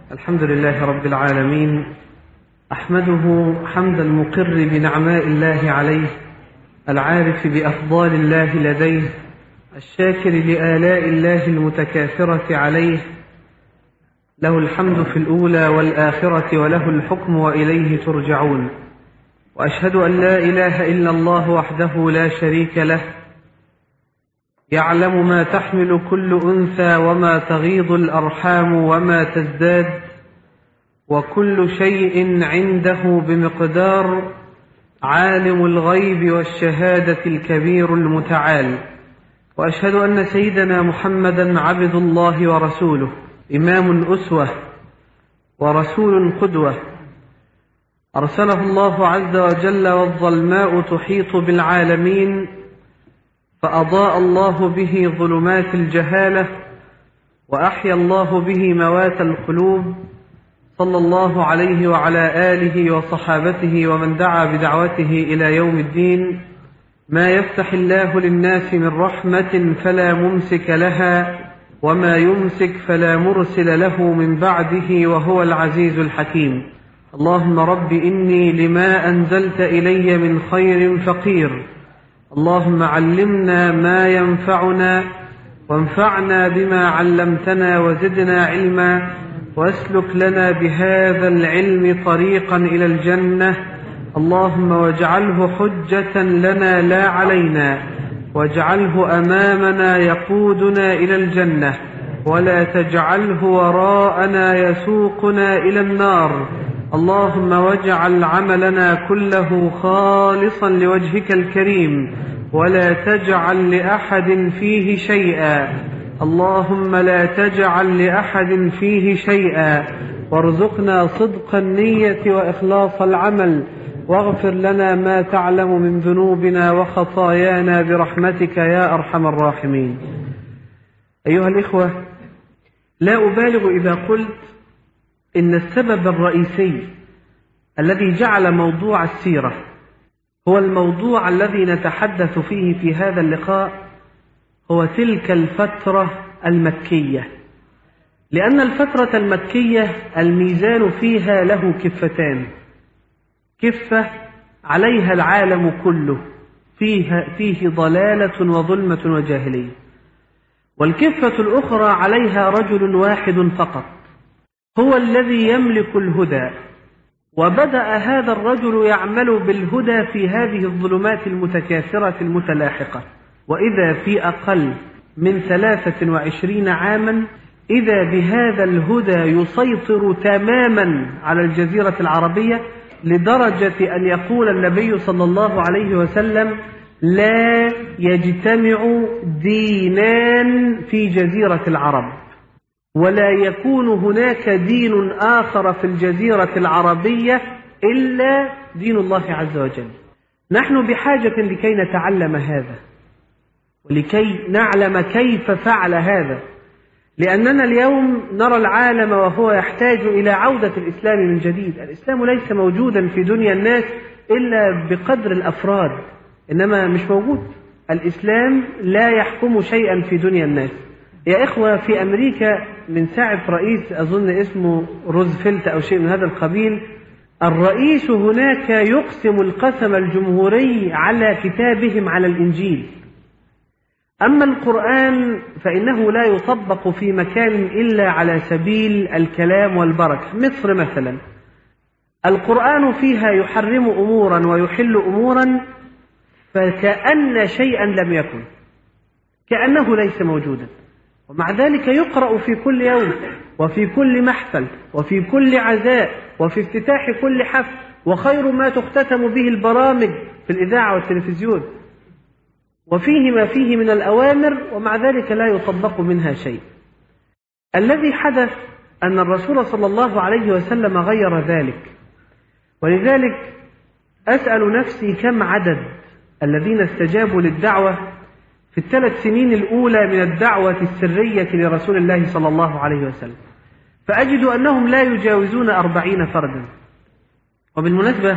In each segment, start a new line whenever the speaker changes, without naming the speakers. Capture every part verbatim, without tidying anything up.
الحمد لله رب العالمين، أحمده حمد المقر بنعماء الله عليه، العارف بأفضال الله لديه، الشاكر لآلاء الله المتكاثرة عليه، له الحمد في الأولى والآخرة وله الحكم وإليه ترجعون. وأشهد أن لا إله إلا الله وحده لا شريك له، يعلم ما تحمل كل أنثى وما تغيض الأرحام وما تزداد، وكل شيء عنده بمقدار، عالم الغيب والشهادة الكبير المتعال. وأشهد أن سيدنا محمدا عبد الله ورسوله، إمام أسوة ورسول قدوة، أرسله الله عز وجل والظلماء تحيط بالعالمين، فأضاء الله به ظلمات الجهالة وأحيا الله به موات القلوب، صلى الله عليه وعلى آله وصحابته ومن دعا بدعوته إلى يوم الدين. ما يفتح الله للناس من رحمة فلا ممسك لها، وما يمسك فلا مرسل له من بعده، وهو العزيز الحكيم. اللهم رب إني لما أنزلت إلي من خير فقير، اللهم علمنا ما ينفعنا وانفعنا بما علمتنا وزدنا علما، واسلك لنا بهذا العلم طريقا إلى الجنة، اللهم واجعله حجة لنا لا علينا، واجعله أمامنا يقودنا إلى الجنة، ولا تجعله وراءنا يسوقنا إلى النار. اللهم واجعل عملنا كله خالصا لوجهك الكريم، ولا تجعل لأحد فيه شيئا، اللهم لا تجعل لأحد فيه شيئا، وارزقنا صدق النية وإخلاص العمل، واغفر لنا ما تعلم من ذنوبنا وخطايانا برحمتك يا أرحم الراحمين. أيها الإخوة، لا أبالغ إذا قلت إن السبب الرئيسي الذي جعل موضوع السيرة هو الموضوع الذي نتحدث فيه في هذا اللقاء هو تلك الفترة المكية، لأن الفترة المكية الميزان فيها له كفتان، كفة عليها العالم كله، فيها فيه ضلالة وظلمة وجاهلية، والكفة الأخرى عليها رجل واحد فقط هو الذي يملك الهدى. وبدأ هذا الرجل يعمل بالهدى في هذه الظلمات المتكاثرة المتلاحقة، وإذا في أقل من ثلاثة وعشرين عاما إذا بهذا الهدى يسيطر تماما على الجزيرة العربية، لدرجة أن يقول النبي صلى الله عليه وسلم: لا يجتمع دينان في جزيرة العرب، ولا يكون هناك دين آخر في الجزيرة العربية إلا دين الله عز وجل. نحن بحاجة لكي نتعلم هذا، ولكي نعلم كيف فعل هذا، لأننا اليوم نرى العالم وهو يحتاج إلى عودة الإسلام من جديد. الإسلام ليس موجودا في دنيا الناس إلا بقدر الأفراد، إنما مش موجود. الإسلام لا يحكم شيئا في دنيا الناس. يا إخوة، في أمريكا من ساعة رئيس أظن اسمه روزفلت أو شيء من هذا القبيل، الرئيس هناك يقسم القسم الجمهوري على كتابهم على الإنجيل. أما القرآن فإنه لا يطبق في مكان إلا على سبيل الكلام والبركة. مصر مثلا القرآن فيها يحرم أمورا ويحل أمورا فكأن شيئا لم يكن، كأنه ليس موجودا، ومع ذلك يقرأ في كل يوم وفي كل محفل وفي كل عزاء وفي افتتاح كل حفل، وخير ما تختتم به البرامج في الإذاعة والتلفزيون، وفيه ما فيه من الأوامر، ومع ذلك لا يطبق منها شيء. الذي حدث أن الرسول صلى الله عليه وسلم غير ذلك، ولذلك أسأل نفسي كم عدد الذين استجابوا للدعوة في الثلاث سنين الأولى من الدعوة السرية لرسول الله صلى الله عليه وسلم، فأجد أنهم لا يجاوزون أربعين فردا. وبالمناسبة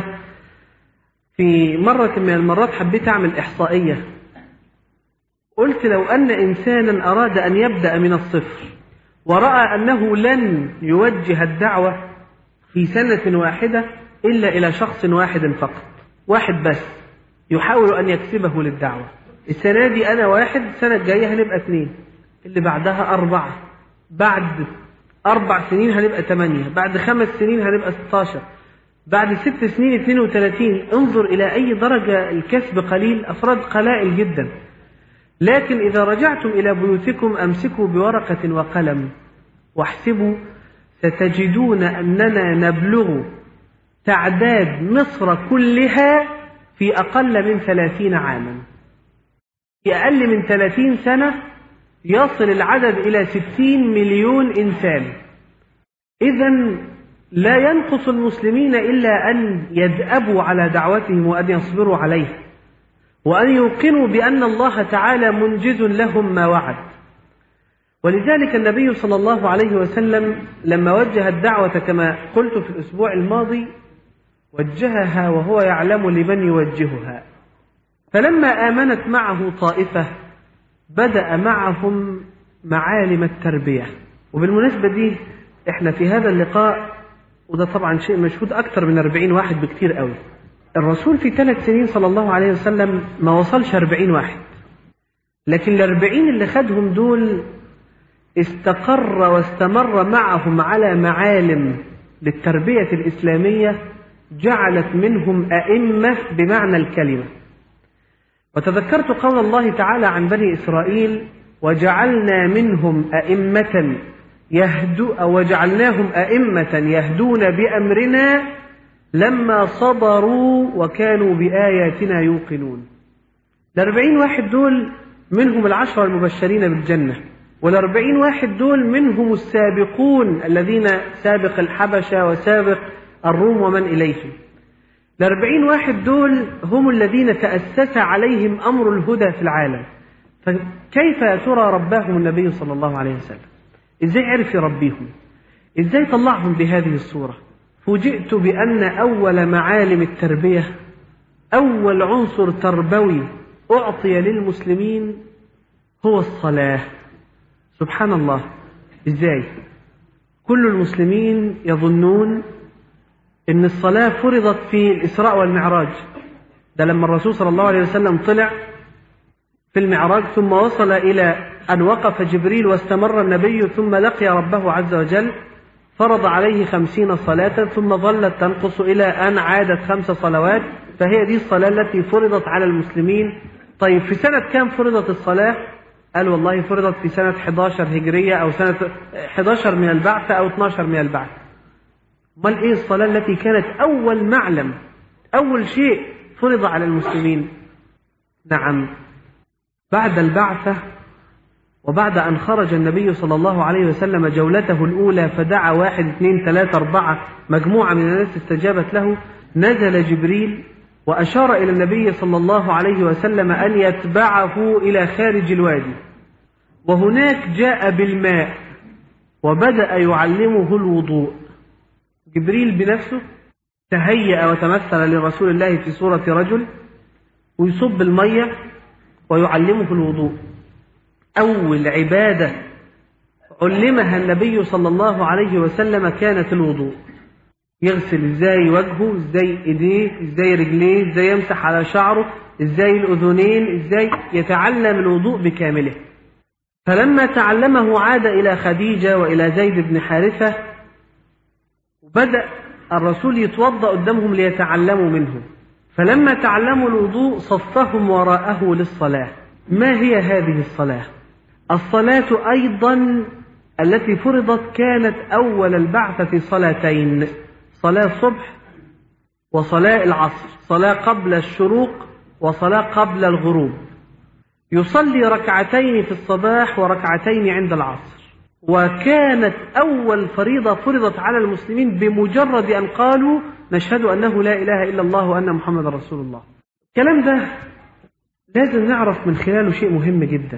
في مرة من المرات حبيت أعمل إحصائية، قلت لو أن إنسانا أراد أن يبدأ من الصفر ورأى أنه لن يوجه الدعوة في سنة واحدة إلا إلى شخص واحد فقط، واحد بس يحاول أن يكسبه للدعوة. السنة دي أنا واحد، السنة الجاية هنبقى اثنين، اللي بعدها أربعة، بعد أربع سنين هنبقى ثمانية، بعد خمس سنين هنبقى ستاشر، بعد ست سنين اثنين وثلاثين. انظر إلى أي درجة الكسب قليل، أفراد قلائل جدا. لكن إذا رجعتم إلى بيوتكم أمسكوا بورقة وقلم واحسبوا، ستجدون أننا نبلغ تعداد مصر كلها في أقل من ثلاثين عاما. في أقل من ثلاثين سنة يصل العدد إلى ستين مليون إنسان. إذن لا ينقص المسلمين إلا أن يدأبوا على دعوتهم وأن يصبروا عليه، وأن يوقنوا بأن الله تعالى منجز لهم ما وعد. ولذلك النبي صلى الله عليه وسلم لما وجه الدعوة كما قلت في الأسبوع الماضي وجهها وهو يعلم لمن يوجهها. فلما آمنت معه طائفة بدأ معهم معالم التربية. وبالمناسبة دي احنا في هذا اللقاء، وده طبعا شيء مشهود، أكثر من أربعين واحد بكتير قوي. الرسول في ثلاث سنين صلى الله عليه وسلم ما وصلش أربعين واحد، لكن الأربعين اللي خدهم دول استقر واستمر معهم على معالم للتربية الإسلامية جعلت منهم أئمة بمعنى الكلمة. وتذكرت قول الله تعالى عن بني إسرائيل: وجعلنا منهم أئمة يهدو أو وجعلناهم أئمة يهدون بأمرنا لما صبروا وكانوا بآياتنا يوقنون. الأربعين واحد دول منهم العشرة المبشرين بالجنة، والأربعين واحد دول منهم السابقون الذين سابق الحبشة وسابق الروم ومن إليهم. الأربعين واحد دول هم الذين تأسس عليهم أمر الهدى في العالم. فكيف يا ترى رباهم النبي صلى الله عليه وسلم؟ إزاي عرف يربيهم؟ إزاي طلعهم بهذه الصورة؟ فوجئت بأن أول معالم التربية، أول عنصر تربوي أعطي للمسلمين هو الصلاة. سبحان الله، إزاي؟ كل المسلمين يظنون إن الصلاة فرضت في الإسراء والمعراج. ده لما الرسول صلى الله عليه وسلم طلع في المعراج ثم وصل إلى أن وقف جبريل واستمر النبي ثم لقي ربه عز وجل، فرض عليه خمسين صلاة ثم ظلت تنقص إلى أن عادت خمس صلوات، فهي دي الصلاة التي فرضت على المسلمين. طيب في سنة كام فرضت الصلاة؟ قال والله فرضت في سنة إحدى عشرة هجرية أو سنة إحدى عشر من البعث أو اثني عشر من البعث. امال إيه الصلاة التي كانت أول معلم، أول شيء فرض على المسلمين؟ نعم، بعد البعثة وبعد أن خرج النبي صلى الله عليه وسلم جولته الأولى فدعا واحد اثنين ثلاثة أربعة، مجموعة من الناس استجابت له، نزل جبريل وأشار إلى النبي صلى الله عليه وسلم أن يتبعه إلى خارج الوادي، وهناك جاء بالماء وبدأ يعلمه الوضوء. جبريل بنفسه تهيأ وتمثل لرسول الله في صورة رجل ويصب المية ويعلمه الوضوء. أول عبادة علمها النبي صلى الله عليه وسلم كانت الوضوء. يغسل ازاي وجهه، ازاي ايديه، ازاي رجليه، ازاي يمسح على شعره، ازاي الأذنين، ازاي يتعلم الوضوء بكامله. فلما تعلمه عاد إلى خديجة وإلى زيد بن حارثة، وبدأ الرسول يتوضأ قدامهم ليتعلموا منه. فلما تعلموا الوضوء صفهم وراءه للصلاة. ما هي هذه الصلاة؟ الصلاة أيضا التي فرضت كانت أول البعثة صلاتين، صلاة الصبح وصلاة العصر، صلاة قبل الشروق وصلاة قبل الغروب. يصلي ركعتين في الصباح وركعتين عند العصر. وكانت أول فريضة فرضت على المسلمين بمجرد أن قالوا نشهد أنه لا إله إلا الله وأن محمد رسول الله. الكلام ده لازم نعرف من خلاله شيء مهم جدا،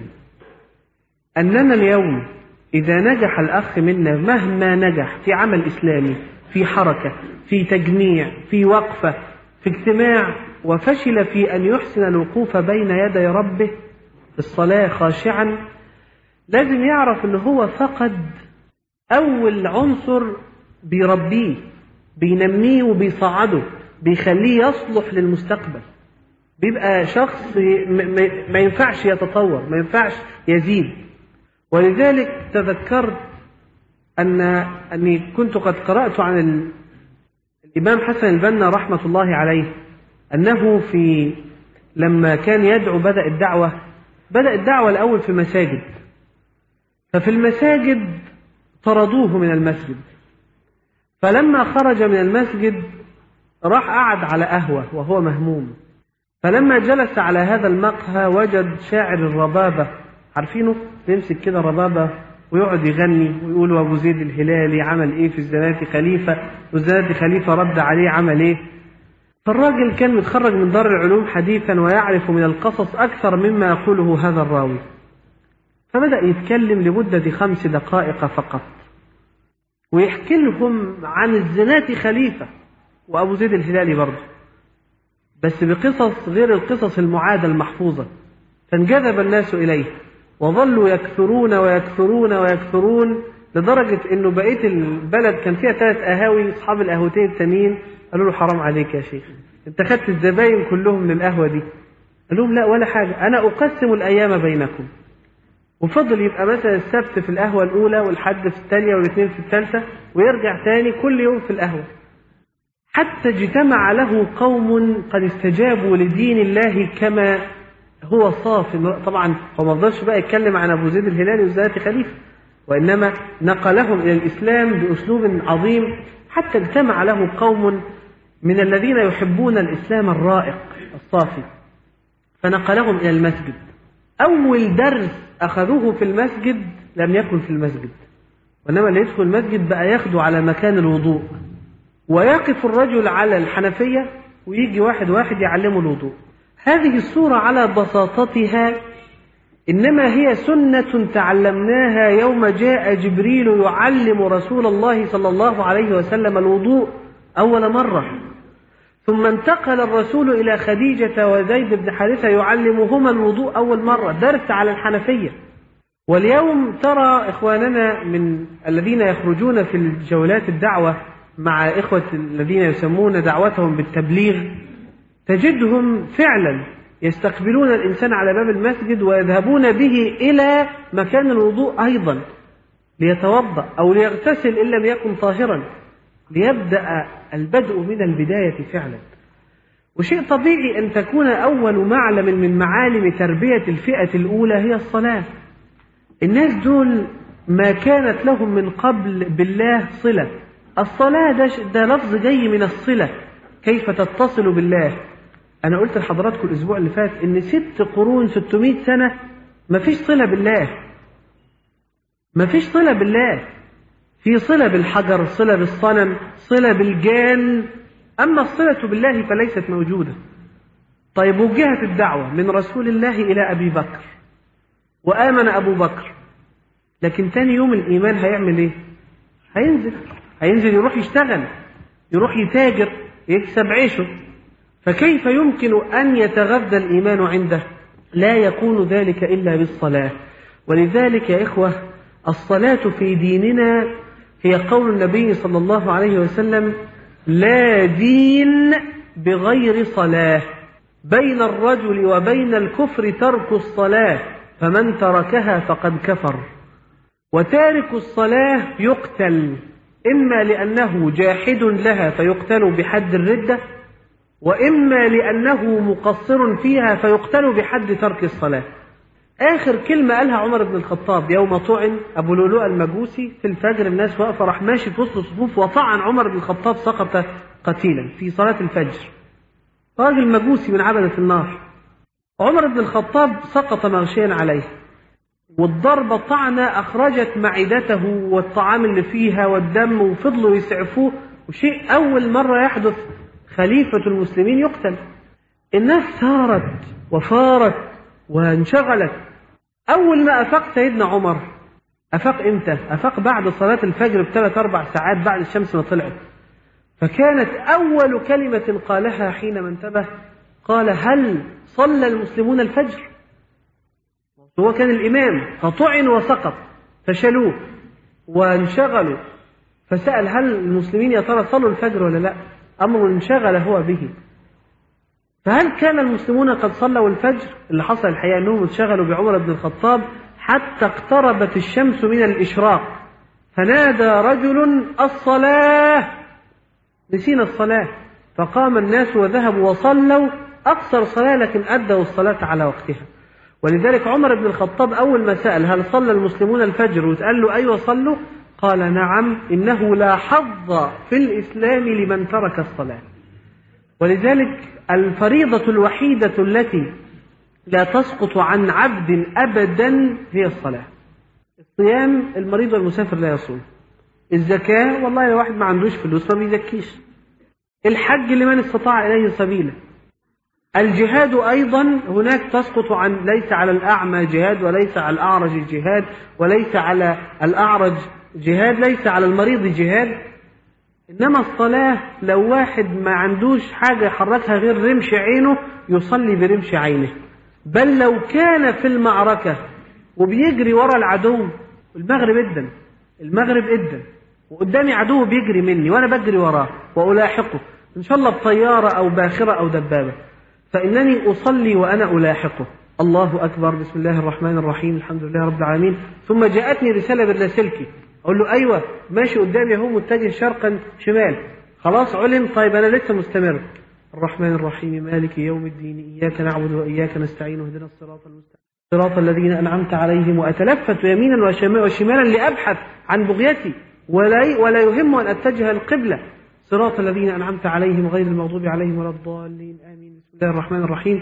أننا اليوم إذا نجح الأخ منا مهما نجح في عمل إسلامي، في حركة، في تجميع، في وقفة، في اجتماع، وفشل في أن يحسن الوقوف بين يدي ربه الصلاة خاشعا، لازم يعرف أنه هو فقد أول عنصر بيربيه بينميه وبيصعده بيخليه يصلح للمستقبل، بيبقى شخص ما ينفعش يتطور، ما ينفعش يزيد. ولذلك تذكرت أن أني كنت قد قرأت عن الإمام حسن البنا رحمة الله عليه أنه في لما كان يدعو بدأ الدعوة بدأ الدعوة الأول في مساجد، ففي المساجد طردوه من المسجد، فلما خرج من المسجد راح قعد على قهوة وهو مهموم، فلما جلس على هذا المقهى وجد شاعر الربابة، عارفينه؟ يمسك كده ربابة ويقعد يغني ويقول وابو زيد الهلالي عمل ايه في الزناتي خليفة، والزناتي خليفة رد عليه عمل ايه. فالراجل كان متخرج من دار العلوم حديثا ويعرف من القصص أكثر مما يقوله هذا الراوي، فبدأ يتكلم لمدة خمس دقائق فقط ويحكي لهم عن الزناتي خليفة وأبو زيد الهلالي برضه، بس بقصص غير القصص المعادة المحفوظة، فانجذب الناس إليه وظلوا يكثرون ويكثرون ويكثرون لدرجة أنه بقية البلد كان فيها ثلاث قهاوي، أصحاب القهوتين التانيين قالوا له حرام عليك يا شيخ، أنت خدت الزباين كلهم من القهوة دي. قال لهم لا ولا حاجة، أنا أقسم الأيام بينكم. وفضل يبقى مثلا السبت في القهوة الأولى والحد في الثانية والاثنين في الثالثة، ويرجع تاني كل يوم في القهوة، حتى اجتمع له قوم قد استجابوا لدين الله كما هو صاف. طبعا هو ما فضلش بقى يتكلم عن أبو زيد الهلالي والزناتي خليفة، وإنما نقلهم إلى الإسلام بأسلوب عظيم، حتى اجتمع له قوم من الذين يحبون الإسلام الرائق الصافي فنقلهم إلى المسجد. أول درس أخذوه في المسجد لم يكن في المسجد، وإنما اللي يدخل المسجد بقى ياخده على مكان الوضوء، ويقف الرجل على الحنفية ويجي واحد واحد يعلمه الوضوء. هذه الصورة على بساطتها إنما هي سنة تعلمناها يوم جاء جبريل يعلم رسول الله صلى الله عليه وسلم الوضوء أول مرة، ثم انتقل الرسول إلى خديجة وزيد بن حارثة يعلمهما الوضوء أول مرة، درس على الحنفية. واليوم ترى إخواننا من الذين يخرجون في الجولات الدعوة مع إخوة الذين يسمون دعوتهم بالتبليغ، تجدهم فعلا يستقبلون الإنسان على باب المسجد ويذهبون به إلى مكان الوضوء أيضا ليتوضأ أو ليغتسل إن لم يكن طاهرا، ليبدأ البدء من البداية فعلا. وشيء طبيعي أن تكون أول معلم من معالم تربية الفئة الأولى هي الصلاة. الناس دول ما كانت لهم من قبل بالله صلة، الصلاة ده, ده لفظ جاي من الصلة، كيف تتصل بالله. أنا قلت لحضراتكم الأسبوع اللي فات إن ست قرون ستمائة سنة ما فيش صلة بالله، ما فيش صلة بالله، في صلة بالحجر، صلة بالصنم، صلة بالجان، أما الصلة بالله فليست موجودة. طيب وجهت الدعوة من رسول الله إلى أبي بكر وآمن أبو بكر، لكن تاني يوم الإيمان هيعمل إيه؟ هينزل هينزل يروح يشتغل، يروح يتاجر، يكسب عيشه، فكيف يمكن أن يتغذى الإيمان عنده؟ لا يكون ذلك إلا بالصلاة. ولذلك يا إخوة الصلاة في ديننا هي قول النبي صلى الله عليه وسلم: لا دين بغير صلاة، بين الرجل وبين الكفر ترك الصلاة، فمن تركها فقد كفر. وتارك الصلاة يقتل، إما لأنه جاحد لها فيقتل بحد الردة، وإما لأنه مقصر فيها فيقتل بحد ترك الصلاة. آخر كلمة قالها عمر بن الخطاب يوم طعن أبو لؤلؤ المجوسي في الفجر، الناس واقفة، راح ماشي في وسط الصفوف وطعن عمر بن الخطاب سقط قتيلا في صلاة الفجر، راجل مجوسي من عبدة النار. عمر بن الخطاب سقط مغشيا عليه، والضربة طعنة أخرجت معدته والطعام اللي فيها والدم، وفضلوا يسعفوه، وشيء أول مرة يحدث خليفة المسلمين يقتل. الناس ثارت وفارت وانشغلت. أول ما أفاق سيدنا عمر، أفاق إمتى؟ أفاق بعد صلاة الفجر بثلاث أربع ساعات بعد الشمس ما طلعت، فكانت أول كلمة قالها حينما انتبه قال: هل صلى المسلمون الفجر؟ هو كان الإمام، فطعن وسقط فشلوه، وانشغلوا، فسأل هل المسلمين يا ترى صلوا الفجر ولا لا؟ أمر انشغل هو به. فهل كان المسلمون قد صلوا الفجر؟ اللي حصل الحقيقة أنهم انشغلوا بعمر بن الخطاب حتى اقتربت الشمس من الإشراق، فنادى رجل الصلاة، نسينا الصلاة، فقام الناس وذهبوا وصلوا أقصر صلاة لكن أدوا الصلاة على وقتها. ولذلك عمر بن الخطاب أول ما سأل هل صلى المسلمون الفجر وتقال له أيوة صلوا، قال نعم، إنه لا حظ في الإسلام لمن ترك الصلاة. ولذلك الفريضة الوحيدة التي لا تسقط عن عبد أبدا هي الصلاة. الصيام المريض والمسافر لا يصوم. الزكاة والله لو واحد ما عندوش فلوس ما بيزكيش. الحج لمن استطاع إليه سبيلا. الجهاد أيضا هناك تسقط عن، ليس على الأعمى جهاد، وليس على الأعرج جهاد، وليس على الأعرج جهاد، ليس على المريض جهاد. إنما الصلاة لو واحد ما عندوش حاجة يحركها غير رمش عينه يصلي برمش عينه. بل لو كان في المعركة وبيجري ورا العدو، المغرب إدن المغرب إدن وقدامي عدو بيجري مني وأنا بجري وراه وألاحقه إن شاء الله بطيارة أو باخرة أو دبابة، فإنني أصلي وأنا ألاحقه. الله أكبر، بسم الله الرحمن الرحيم، الحمد لله رب العالمين. ثم جاءتني رسالة باللاسلكي، أقول له أيوة ماشي قدامي هو متجه شرقا شمال، خلاص علم، طيب أنا لسه مستمر. الرحمن الرحيم مالك يوم الدين إياك نعبد وإياك نستعين اهدنا الصراط المستقيم صراط الذين أنعمت عليهم، وأتلفت يمينا وشمالا لأبحث عن بغيتي ولا ولا يهم أن أتجه القبلة، صراط الذين أنعمت عليهم غير المغضوب عليهم ولا الضالين آمين. بسم الله الرحمن الرحيم.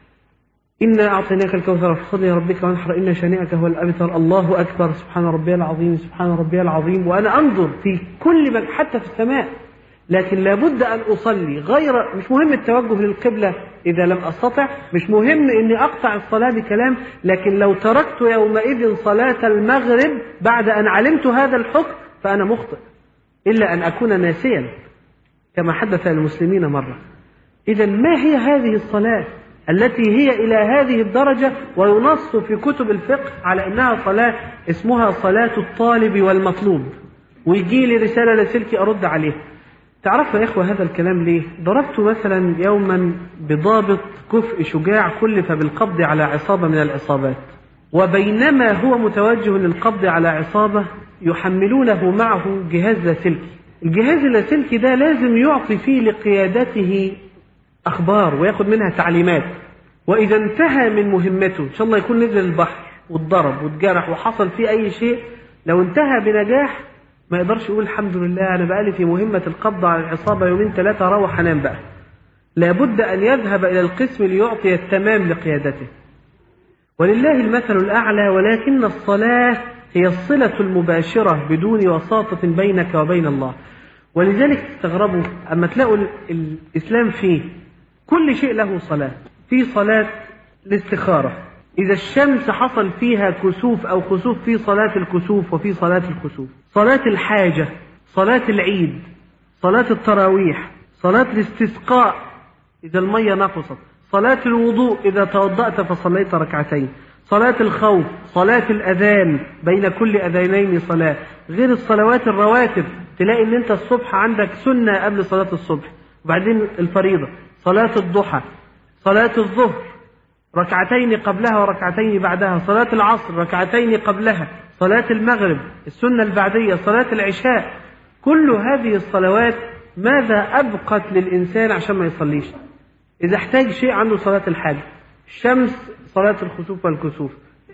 إنا أعطيناك الكوثر فصل لربك وانحر إن شانئك هو الأبتر. الله أكبر، سبحان ربي العظيم، سبحان ربي العظيم. وأنا أنظر في كل مكان حتى في السماء، لكن لابد أن أصلي، غير مش مهم التوجه للقبلة إذا لم أستطع، مش مهم إني أقطع الصلاة بكلام، لكن لو تركت يومئذ صلاة المغرب بعد أن علمت هذا الحكم فأنا مخطئ، إلا أن أكون ناسيا كما حدث للمسلمين مرة. إذا ما هي هذه الصلاة التي هي إلى هذه الدرجة وينص في كتب الفقه على أنها صلاة اسمها صلاة الطالب والمطلوب، ويجي لي رسالة لاسلكي أرد عليه؟ تعرفوا يا إخوة هذا الكلام ليه؟ ضربت مثلا يوما بضابط كفء شجاع كلف بالقبض على عصابة من العصابات، وبينما هو متوجه للقبض على عصابة يحملونه معه جهاز لاسلكي. الجهاز اللاسلكي ده لازم يعطي فيه لقيادته أخبار ويأخذ منها تعليمات، وإذا انتهى من مهمته إن شاء الله يكون نزل البحر واتضرب واتجرح وحصل فيه أي شيء، لو انتهى بنجاح ما يقدرش يقول الحمد لله أنا بقالي في مهمة القبض على العصابة يومين ثلاثة أروح أنام بقى. لابد أن يذهب إلى القسم ليعطي التمام لقيادته. ولله المثل الأعلى، ولكن الصلاة هي الصلة المباشرة بدون وساطة بينك وبين الله. ولذلك تستغربوا أما تلاقوا الإسلام فيه كل شيء له صلاة. في صلاة الاستخارة، إذا الشمس حصل فيها كسوف أو خسوف في صلاة الكسوف وفي صلاة الكسوف. صلاة الحاجة، صلاة العيد، صلاة التراويح، صلاة الاستسقاء إذا المية نقصت، صلاة الوضوء إذا توضأت فصليت ركعتين، صلاة الخوف، صلاة الأذان بين كل أذانين صلاة، غير الصلوات الرواتب. تلاقي ان انت الصبح عندك سنة قبل صلاة الصبح، وبعدين الفريضة، صلاة الضحى، صلاة الظهر ركعتين قبلها وركعتين بعدها، صلاة العصر ركعتين قبلها، صلاة المغرب السنة البعدية، صلاة العشاء. كل هذه الصلوات ماذا أبقت للإنسان عشان ما يصليش؟ إذا احتاج شيء عنده صلاة الحاجة، الشمس صلاة الخسوف والكسوف،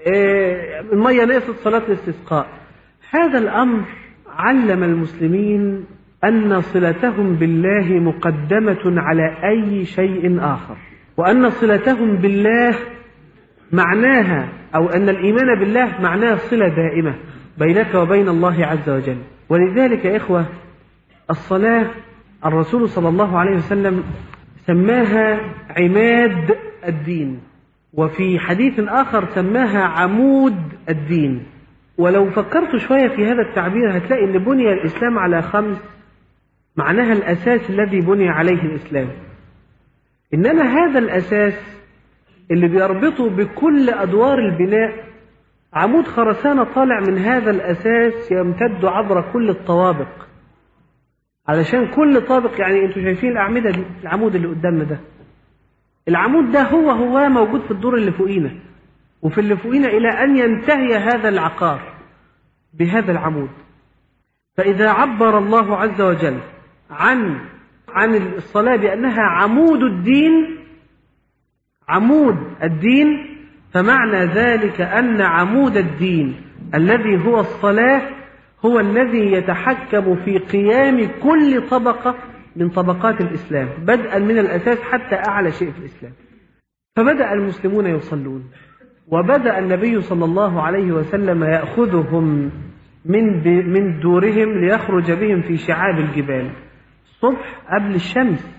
المية نقصت صلاة الاستسقاء. هذا الأمر علم المسلمين أن صلتهم بالله مقدمة على أي شيء آخر، وأن صلتهم بالله معناها أو أن الإيمان بالله معناه صلة دائمة بينك وبين الله عز وجل. ولذلك يا إخوة الصلاة الرسول صلى الله عليه وسلم سماها عماد الدين، وفي حديث آخر سماها عمود الدين. ولو فكرت شوية في هذا التعبير هتلاقي أن بني الإسلام على خمس، معناها الأساس الذي بني عليه الإسلام. إنما هذا الأساس اللي بيربطه بكل أدوار البناء عمود خرسانة طالع من هذا الأساس يمتد عبر كل الطوابق، علشان كل طابق، يعني انتوا شايفين الأعمدة دي، العمود اللي قدامنا ده، العمود ده هو هو موجود في الدور اللي فوقينا وفي اللي فوقينا إلى أن ينتهي هذا العقار بهذا العمود. فإذا عبر الله عز وجل عن عن الصلاة بأنها عمود الدين، عمود الدين، فمعنى ذلك أن عمود الدين الذي هو الصلاة هو الذي يتحكم في قيام كل طبقة من طبقات الإسلام، بدءا من الأساس حتى أعلى شيء في الإسلام. فبدأ المسلمون يصلون، وبدأ النبي صلى الله عليه وسلم يأخذهم من من دورهم ليخرج بهم في شعاب الجبال، الصبح قبل الشمس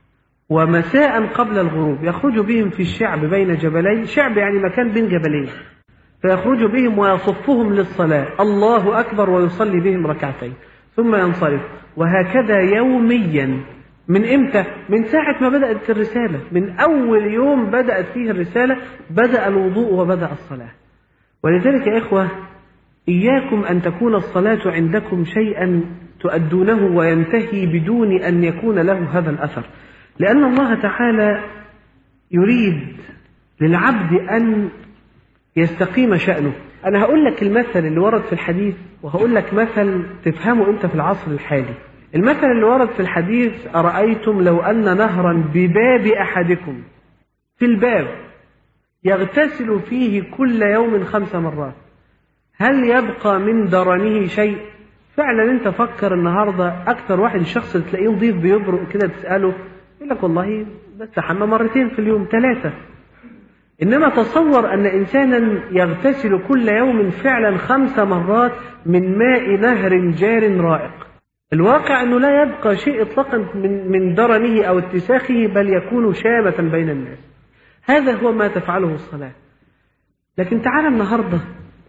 ومساء قبل الغروب، يخرج بهم في الشعب بين جبلين، شعب يعني مكان بين جبلين، فيخرج بهم ويصفهم للصلاة، الله أكبر، ويصلي بهم ركعتين ثم ينصرف، وهكذا يوميا. من إمتى؟ من ساعة ما بدأت الرسالة، من أول يوم بدأت فيه الرسالة بدأ الوضوء وبدأ الصلاة. ولذلك يا إخوة، إياكم أن تكون الصلاة عندكم شيئا تؤدونه وينتهي بدون أن يكون له هذا الأثر، لأن الله تعالى يريد للعبد أن يستقيم شأنه. أنا هقول لك المثل اللي ورد في الحديث، وهقول لك مثل تفهمه أنت في العصر الحالي. المثل اللي ورد في الحديث: أرأيتم لو أن نهرا بباب أحدكم، في الباب يغتسل فيه كل يوم خمس مرات، هل يبقى من درنه شيء؟ فعلا انت فكر النهاردة أكثر واحد الشخص اللي تلاقيه نظيف بيبرق كده تسأله يقول لك والله بستحمى مرتين في اليوم، ثلاثة. إنما تصور أن إنسانا يغتسل كل يوم فعلا خمس مرات من ماء نهر جار رائق. الواقع أنه لا يبقى شيء إطلاقا من من درنه أو اتساخه، بل يكون شامة بين الناس. هذا هو ما تفعله الصلاة. لكن تعالى النهاردة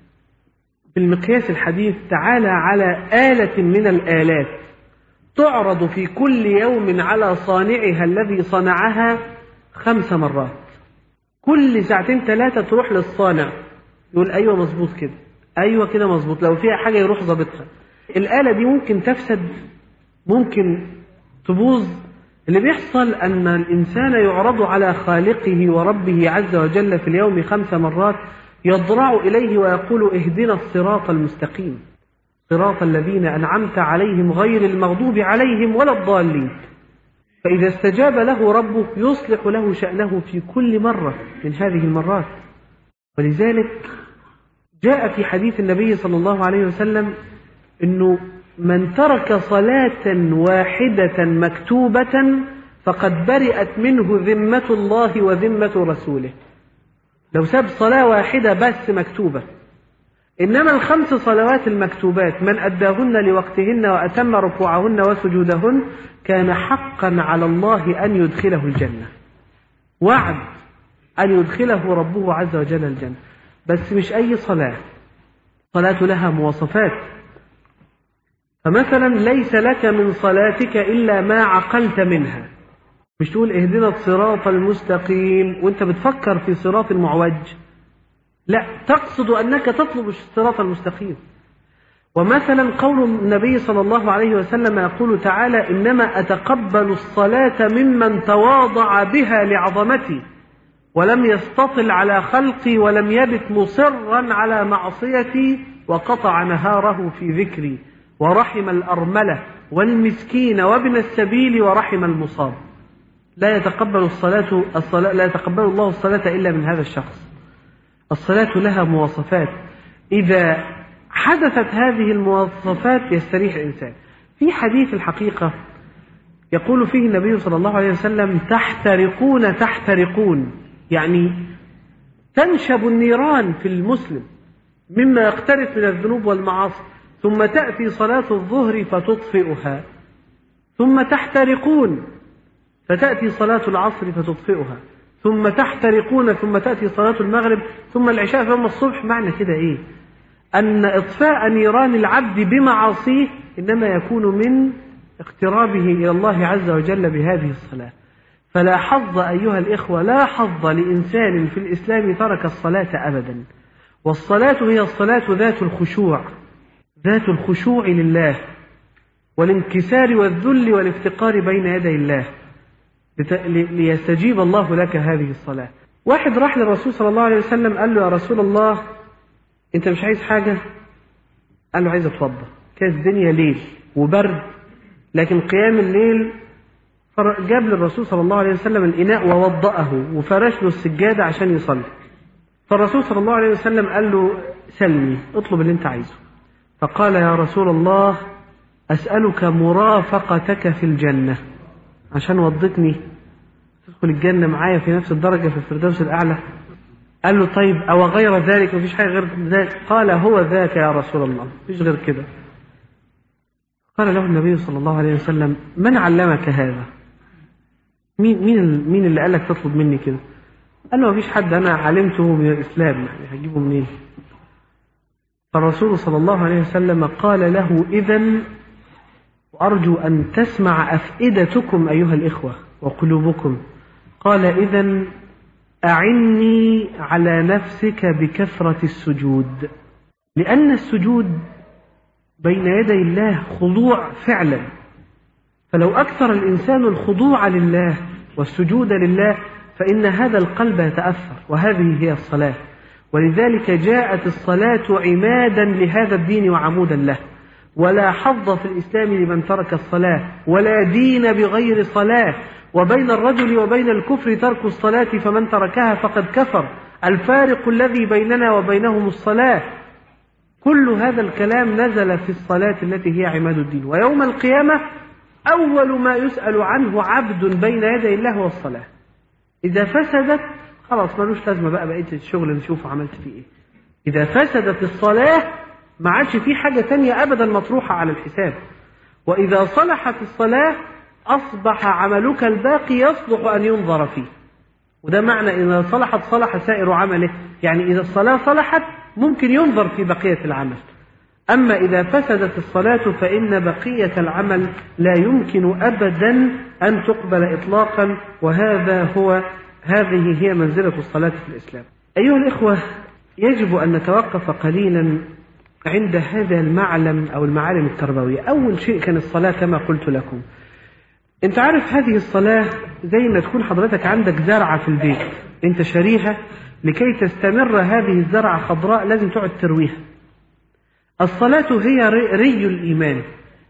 بالمقياس الحديث، تعالى على آلة من الآلات تعرض في كل يوم على صانعها الذي صنعها خمس مرات، كل ساعتين ثلاثة تروح للصانع يقول أيوة مظبوط كده، أيوة كده مظبوط، لو فيها حاجة يروح ضابطها. الآلة دي ممكن تفسد، ممكن تبوظ. اللي بيحصل أن الإنسان يعرض على خالقه وربه عز وجل في اليوم خمس مرات، يضرع إليه ويقول اهدنا الصراط المستقيم، صراط الذين أنعمت عليهم غير المغضوب عليهم ولا الضالين. فإذا استجاب له ربه يصلح له شأنه في كل مرة من هذه المرات. ولذلك جاء في حديث النبي صلى الله عليه وسلم أنه من ترك صلاة واحدة مكتوبة فقد برئت منه ذمة الله وذمة رسوله. لو ساب صلاة واحدة بس مكتوبة، إنما الخمس صلوات المكتوبات من أداهن لوقتهن وأتم ركوعهن وسجودهن كان حقا على الله أن يدخله الجنة، وعد أن يدخله ربه عز وجل الجنة. بس مش أي صلاة، صلاة لها مواصفات. فمثلا ليس لك من صلاتك إلا ما عقلت منها، مش تقول اهدنا الصراط المستقيم وانت بتفكر في صراط المعوج، لا، تقصد أنك تطلب الصراط المستقيم. ومثلا قول النبي صلى الله عليه وسلم يقول تعالى إنما أتقبل الصلاة ممن تواضع بها لعظمتي ولم يستطل على خلقي ولم يبت مصرا على معصيتي وقطع نهاره في ذكري ورحم الأرملة والمسكين وابن السبيل ورحم المصاب. لا يتقبل الصلاة, الصلاة لا يتقبل الله الصلاة إلا من هذا الشخص. الصلاة لها مواصفات، إذا حدثت هذه المواصفات يستريح الإنسان. في حديث الحقيقة يقول فيه النبي صلى الله عليه وسلم تحترقون تحترقون، يعني تنشب النيران في المسلم مما يقترف من الذنوب والمعاصي، ثم تأتي صلاة الظهر فتطفئها، ثم تحترقون فتأتي صلاة العصر فتطفئها، ثم تحترقون ثم تأتي صلاة المغرب ثم العشاء ثم الصبح. معنى كده إيه؟ أن إطفاء نيران العبد بمعاصيه إنما يكون من اقترابه إلى الله عز وجل بهذه الصلاة. فلا حظ أيها الإخوة، لا حظ لإنسان في الإسلام ترك الصلاة أبدا. والصلاة هي الصلاة ذات الخشوع، ذات الخشوع لله والانكسار والذل والافتقار بين يدي الله ليستجيب الله لك هذه الصلاة. واحد راح للرسول صلى الله عليه وسلم قال له يا رسول الله انت مش عايز حاجة؟ قال له عايز اتوضى. كانت الدنيا ليل وبرد لكن قيام الليل، جاب للرسول صلى الله عليه وسلم الإناء ووضأه وفرش له السجادة عشان يصلي. فالرسول صلى الله عليه وسلم قال له سلني، اطلب اللي انت عايزه. فقال يا رسول الله أسألك مرافقتك في الجنة، عشان وضتني تدخل الجنة معايا في نفس الدرجة في الفردوس الأعلى. قال له طيب أو غير ذلك؟ مفيش حاجة غير ذلك؟ قال هو ذاك يا رسول الله، مفيش غير كده. قال له النبي صلى الله عليه وسلم من علمك هذا؟ مين مين مين اللي قال لك تطلب مني كده؟ قال له مفيش حد، أنا علمته من الإسلام، يعني هجيبه منين؟ فالرسول صلى الله عليه وسلم قال له إذن وأرجو أن تسمع أفئدتكم أيها الإخوة وقلوبكم، قال إذن أعني على نفسك بكثرة السجود، لأن السجود بين يدي الله خضوع فعلا، فلو أكثر الإنسان الخضوع لله والسجود لله فإن هذا القلب يتأثر، وهذه هي الصلاة. ولذلك جاءت الصلاة عمادا لهذا الدين وعمودا له، ولا حظ في الإسلام لمن ترك الصلاة، ولا دين بغير صلاة، وبين الرجل وبين الكفر ترك الصلاة، فمن تركها فقد كفر، الفارق الذي بيننا وبينهم الصلاة. كل هذا الكلام نزل في الصلاة التي هي عماد الدين، ويوم القيامة أول ما يسأل عنه عبد بين يدي الله هو الصلاة. إذا فسدت خلاص ملوش لازمة بقى بقية الشغل نشوفه عملت فيه إيه. إذا فسدت الصلاة ما عادش في حاجة تانية أبدا مطروحة على الحساب. وإذا صلحت الصلاة أصبح عملك الباقي يصلح أن ينظر فيه، وده معنى إذا صلحت صلح سائر عمله، يعني إذا الصلاة صلحت ممكن ينظر في بقية العمل. أما إذا فسدت الصلاة فإن بقية العمل لا يمكن أبدا أن تقبل إطلاقا، وهذا هو هذه هي منزلة الصلاة في الإسلام. أيها الإخوة، يجب أن نتوقف قليلا عند هذا المعلم أو المعالم التربوية. أول شيء كان الصلاة كما قلت لكم. أنت عارف هذه الصلاة زي ما تكون حضرتك عندك زرعة في البيت أنت شاريها، لكي تستمر هذه الزرعة خضراء لازم تقعد ترويها. الصلاة هي ري الإيمان.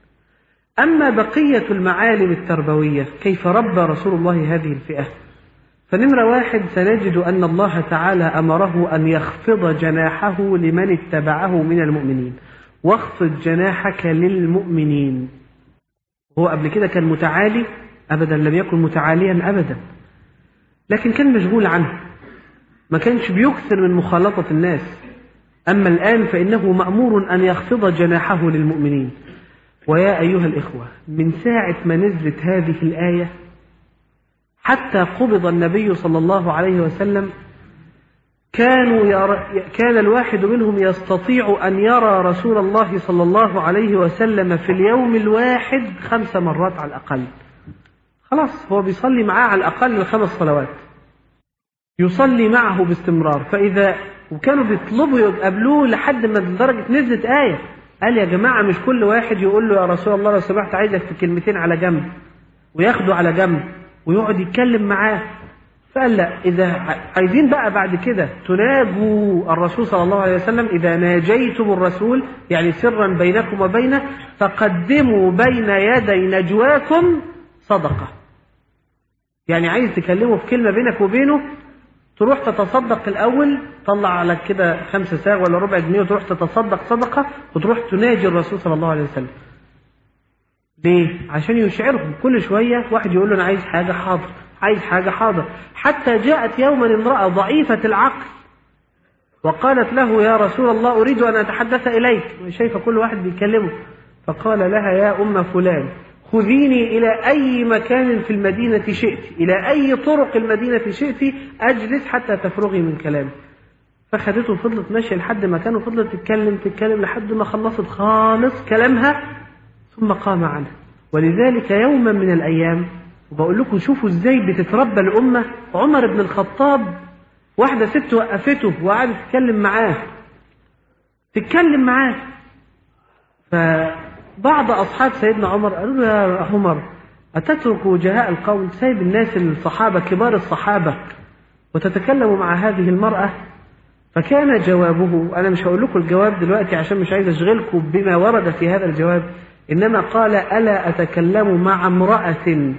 أما بقية المعالم التربوية كيف ربى رسول الله هذه الفئة؟ فنمرة واحد سنجد أن الله تعالى أمره أن يخفض جناحه لمن اتبعه من المؤمنين، واخفض جناحك للمؤمنين. هو قبل كده كان متعالي؟ أبدا، لم يكن متعاليا أبدا، لكن كان مشغول عنه، ما كانش بيكثر من مخالطة الناس. أما الآن فإنه مأمور أن يخفض جناحه للمؤمنين. ويا أيها الإخوة، من ساعة ما نزلت هذه الآية حتى قبض النبي صلى الله عليه وسلم كانوا يرى كان الواحد منهم يستطيع أن يرى رسول الله صلى الله عليه وسلم في اليوم الواحد خمس مرات على الأقل. خلاص هو بيصلي معاه على الأقل الخمس صلوات، يصلي معه باستمرار. فإذا وكانوا بيطلبوا يقابلوه لحد ما لدرجة نزلت آية قال يا جماعة مش كل واحد يقول له يا رسول الله لو سمحت عايزك في كلمتين على جنب، وياخده على جنب ويقعد يتكلم معاه. فقال لا، إذا عايزين بقى بعد كده تناجوا الرسول صلى الله عليه وسلم، إذا ناجيتم الرسول يعني سرا بينكم وبينه فقدموا بين يدي نجواكم صدقة. يعني عايز تكلمه في كلمة بينك وبينه تروح تتصدق الأول، طلع على كده خمسة ساغ ولا ربع جنيه وتروح تتصدق صدقة وتروح تناجي الرسول صلى الله عليه وسلم. ليه؟ عشان يشعرهم. كل شوية واحد يقول له أنا عايز حاجة، حاضر، عايز حاجة، حاضر. حتى جاءت يوما امرأة ضعيفة العقل وقالت له يا رسول الله أريد أن أتحدث إليك، شايفة كل واحد بيكلمه. فقال لها يا أم فلان خذيني إلى أي مكان في المدينة شئت، إلى أي طرق المدينة شئت أجلس حتى تفرغي من كلامي. فخدته وفضلت ماشية لحد ما كانوا، فضلت تتكلم تتكلم لحد ما خلصت خالص كلامها ثم قام عنها. ولذلك يوما من الأيام، وبقول لكم شوفوا ازاي بتتربى الأمة، عمر بن الخطاب واحدة ست وقفته وقعدت تتكلم معاه تتكلم معاه. فبعض أصحاب سيدنا عمر قالوا له يا عمر أتترك وجهاء القوم، سايب الناس الصحابة كبار الصحابة وتتكلم مع هذه المرأة؟ فكان جوابه، أنا مش هقول لكم الجواب دلوقتي عشان مش عايز أشغلكم بما ورد في هذا الجواب، إنما قال ألا أتكلم مع امرأة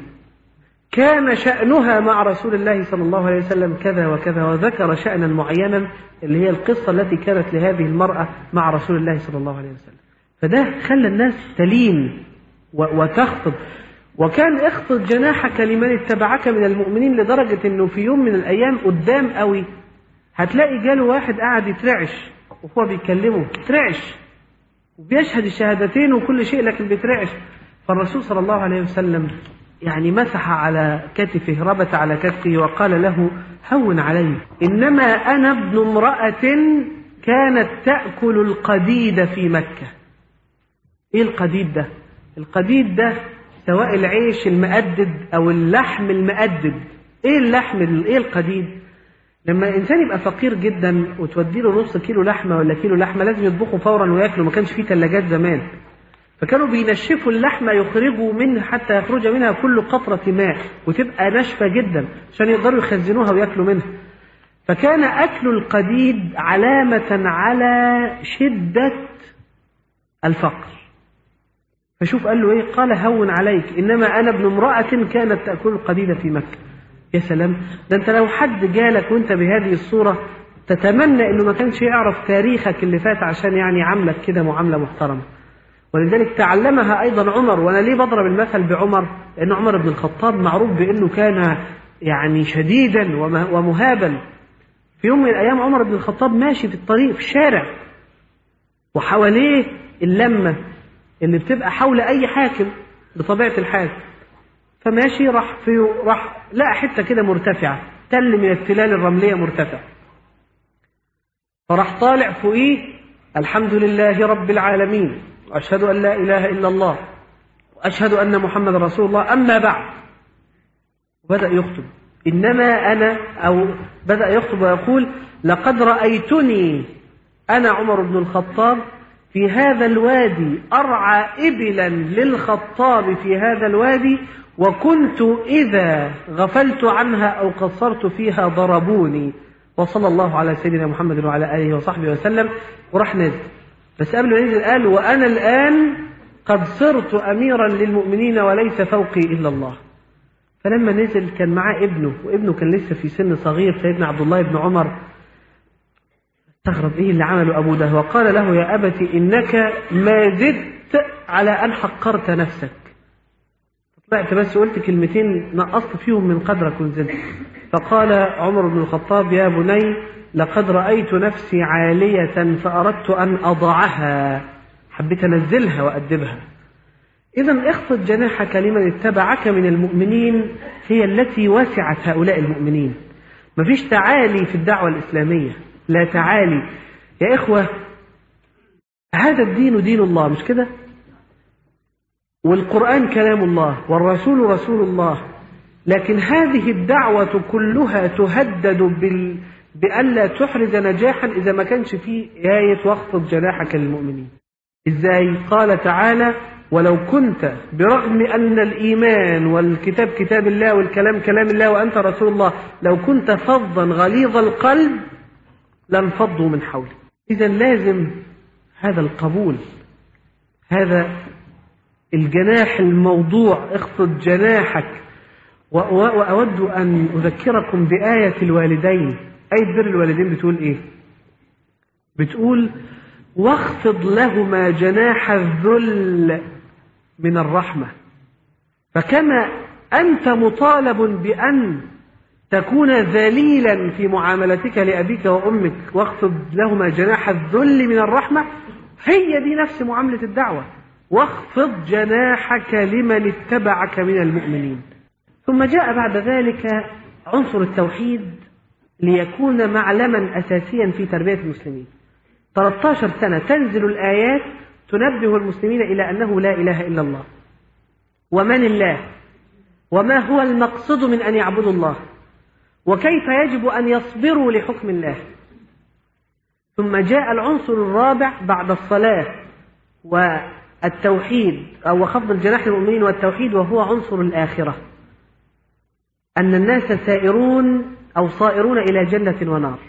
كان شأنها مع رسول الله صلى الله عليه وسلم كذا وكذا، وذكر شأنا معينا اللي هي القصة التي كانت لهذه المرأة مع رسول الله صلى الله عليه وسلم. فده خلى الناس تلين وتخفض. وكان اخفض جناحك لمن اتبعك من المؤمنين، لدرجة انه في يوم من الايام قدام قوي هتلاقي جاله واحد قاعد يترعش وهو بيكلمه، يترعش وبيشهد الشهادتين وكل شيء لكن بيترعش. فالرسول صلى الله عليه وسلم يعني مسح على كتفه، ربط على كتفه وقال له هون علي، إنما أنا ابن امرأة كانت تأكل القديد في مكة. إيه القديد ده؟ القديد ده سواء العيش المقدد أو اللحم المقدد. إيه اللحم؟ إيه القديد؟ لما الإنسان يبقى فقير جدا وتوديله نص كيلو لحمة ولا كيلو لحمة لازم يطبخه فورا ويأكله، ما كانش فيه ثلاجات زمان، فكانوا بينشفوا اللحمة يخرجوا منها حتى يخرج منها كل قطرة ماء وتبقى ناشفة جدا عشان يقدروا يخزنوها ويأكلوا منها. فكان أكل القديد علامة على شدة الفقر. فشوف قال له إيه؟ قال هون عليك، إنما أنا ابن امرأة كانت تأكل القديد في مكة. يا سلام، ده أنت لو حد جالك وأنت بهذه الصورة تتمنى إنه ما كانش يعرف تاريخك اللي فات عشان يعني عاملك كده معاملة محترمة. ولذلك تعلمها أيضا عمر. وأنا ليه بضرب المثل بعمر؟ لأن عمر بن الخطاب معروف بأنه كان يعني شديدا ومهابا. في يوم من الأيام عمر بن الخطاب ماشي في الطريق في الشارع وحواليه اللمة اللي بتبقى حول أي حاكم بطبيعة الحال، فماشي راح في راح لقى حتة كده مرتفعة، تل من التلال الرملية مرتفع، فراح طالع فوقيه الحمد لله رب العالمين وأشهد أن لا إله إلا الله وأشهد أن محمد رسول الله، أما بعد. بدأ يخطب، إنما أنا أو بدأ يخطب ويقول لقد رأيتني أنا عمر بن الخطاب في هذا الوادي أرعى إبلا للخطاب في هذا الوادي، وكنت إذا غفلت عنها أو قصرت فيها ضربوني. وصلى الله على سيدنا محمد وعلى آله وصحبه وسلم. وراح نزل، بس قبل ما ينزل قال وأنا الآن قد صرت أميرا للمؤمنين وليس فوقي إلا الله. فلما نزل كان معاه ابنه، وابنه كان لسه في سن صغير، سيدنا عبد الله بن عمر. استغرب ايه اللي عمله ابوه ده، وقال له يا أبت إنك ما زدت على أن حقرت نفسك. طلعت بس قلت كلمتين نقصت فيهم من قدرك ونزلت. فقال عمر بن الخطاب يا بني لقد رأيت نفسي عالية فأردت أن أضعها، حبيت أنزلها وأدبها. إذا اخفض جناحك لمن اتبعك من المؤمنين هي التي وسعت هؤلاء المؤمنين. مفيش تعالي في الدعوة الإسلامية، لا تعالي يا إخوة. هذا الدين دين الله، مش كده؟ والقرآن كلام الله والرسول رسول الله، لكن هذه الدعوة كلها تهدد بال... بألا تحرز نجاحا إذا ما كانش فيه آية واخفض جناحك للمؤمنين. إزاي؟ قال تعالى ولو كنت برغم أن الإيمان والكتاب كتاب الله والكلام كلام الله وأنت رسول الله لو كنت فظا غليظ القلب لانفضوا من حولك. إذا لازم هذا القبول، هذا الجناح الموضوع، اخفض جناحك. وأود أن أذكركم بآية الوالدين. آية بر الوالدين بتقول إيه؟ بتقول واخفض لهما جناح الذل من الرحمة. فكما أنت مطالب بأن تكون ذليلا في معاملتك لأبيك وأمك واخفض لهما جناح الذل من الرحمة، هي دي نفس معاملة الدعوة، واخفض جناحك لمن اتبعك من المؤمنين. ثم جاء بعد ذلك عنصر التوحيد ليكون معلما أساسيا في تربية المسلمين. ثلاث عشرة سنة تنزل الآيات تنبه المسلمين إلى أنه لا إله إلا الله، ومن الله، وما هو المقصود من أن يعبدوا الله، وكيف يجب أن يصبروا لحكم الله. ثم جاء العنصر الرابع بعد الصلاة والتوحيد أو خفض الجناح للمؤمنين والتوحيد، وهو عنصر الآخرة، أن الناس سائرون أو صائرون إلى جنة ونار.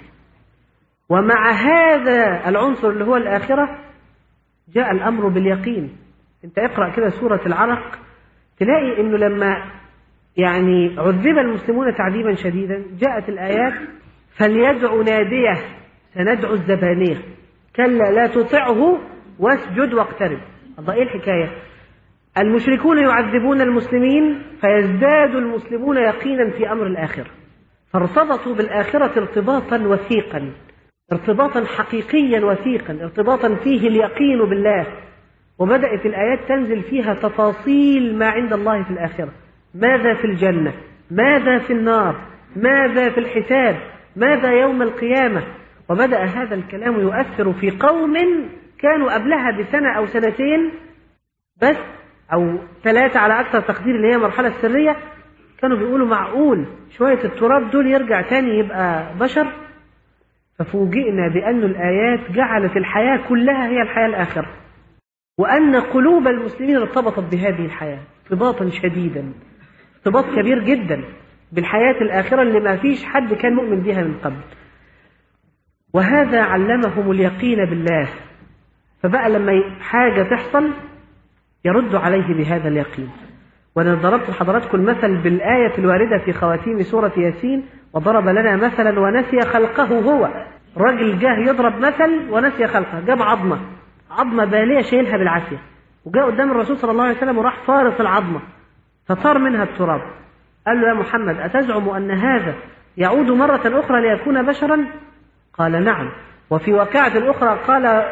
ومع هذا العنصر اللي هو الآخرة جاء الأمر باليقين. انت اقرأ كده سورة العلق تلاقي انه لما يعني عذب المسلمون تعذيبا شديدا جاءت الآيات فليدع ناديه سندعو الزبانية كلا لا تطعه واسجد واقترب. الله، ايه الحكاية؟ المشركون يعذبون المسلمين فيزداد المسلمون يقينا في أمر الآخرة، فارتبطوا بالآخرة ارتباطا وثيقا، ارتباطا حقيقيا وثيقا، ارتباطا فيه اليقين بالله. وبدأت الآيات تنزل فيها تفاصيل ما عند الله في الآخرة، ماذا في الجنة، ماذا في النار، ماذا في الحساب، ماذا يوم القيامة. وبدأ هذا الكلام يؤثر في قوم كانوا قبلها بسنة أو سنتين بس أو ثلاثة على أكثر تقدير، اللي هي مرحلة السرية، كانوا بيقولوا معقول شوية التراب دول يرجع تاني يبقى بشر؟ ففوجئنا بأن الآيات جعلت الحياة كلها هي الحياة الآخرة، وأن قلوب المسلمين ارتبطت بهذه الحياة ارتباطا شديدا، ارتباط كبير جدا بالحياة الآخرة اللي ما فيش حد كان مؤمن بها من قبل. وهذا علمهم اليقين بالله، فبقى لما حاجة تحصل يرد عليه بهذا اليقين. وأنا ضربت لحضراتكم المثل بالآية الواردة في خواتيم سورة ياسين، وضرب لنا مثلا ونسي خلقه هو. راجل جاه يضرب مثل ونسي خلقه، جاب عظمة عظمة بالية شايلها بالعافية، وجاء قدام الرسول صلى الله عليه وسلم وراح فارس العظمة فصار منها التراب. قال له يا محمد أتزعم أن هذا يعود مرة أخرى ليكون بشرا؟ قال نعم. وفي وقعة الأخرى قال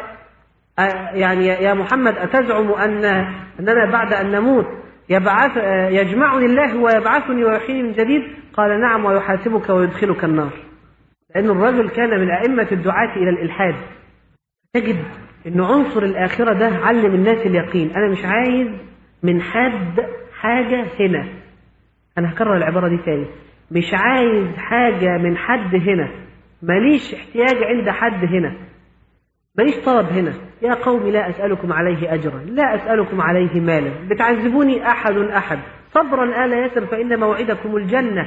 يعني يا محمد أتزعم أن أننا بعد أن نموت يبعث يجمعني الله ويبعثني ويحييني من جديد؟ قال نعم، ويحاسبك ويدخلك النار. لأن الرجل كان من أئمة الدعاة إلى الإلحاد. تجد أن عنصر الآخرة ده علم الناس اليقين. أنا مش عايز من حد حاجة هنا، أنا هكرر العبارة دي تاني، مش عايز حاجة من حد هنا، ماليش احتياج عند حد هنا، ماليش طلب هنا. يا قوم لا أسألكم عليه أجرا، لا أسألكم عليه مالا، بتعذبوني أحد أحد، صبرا آل يسر فإن موعدكم الجنة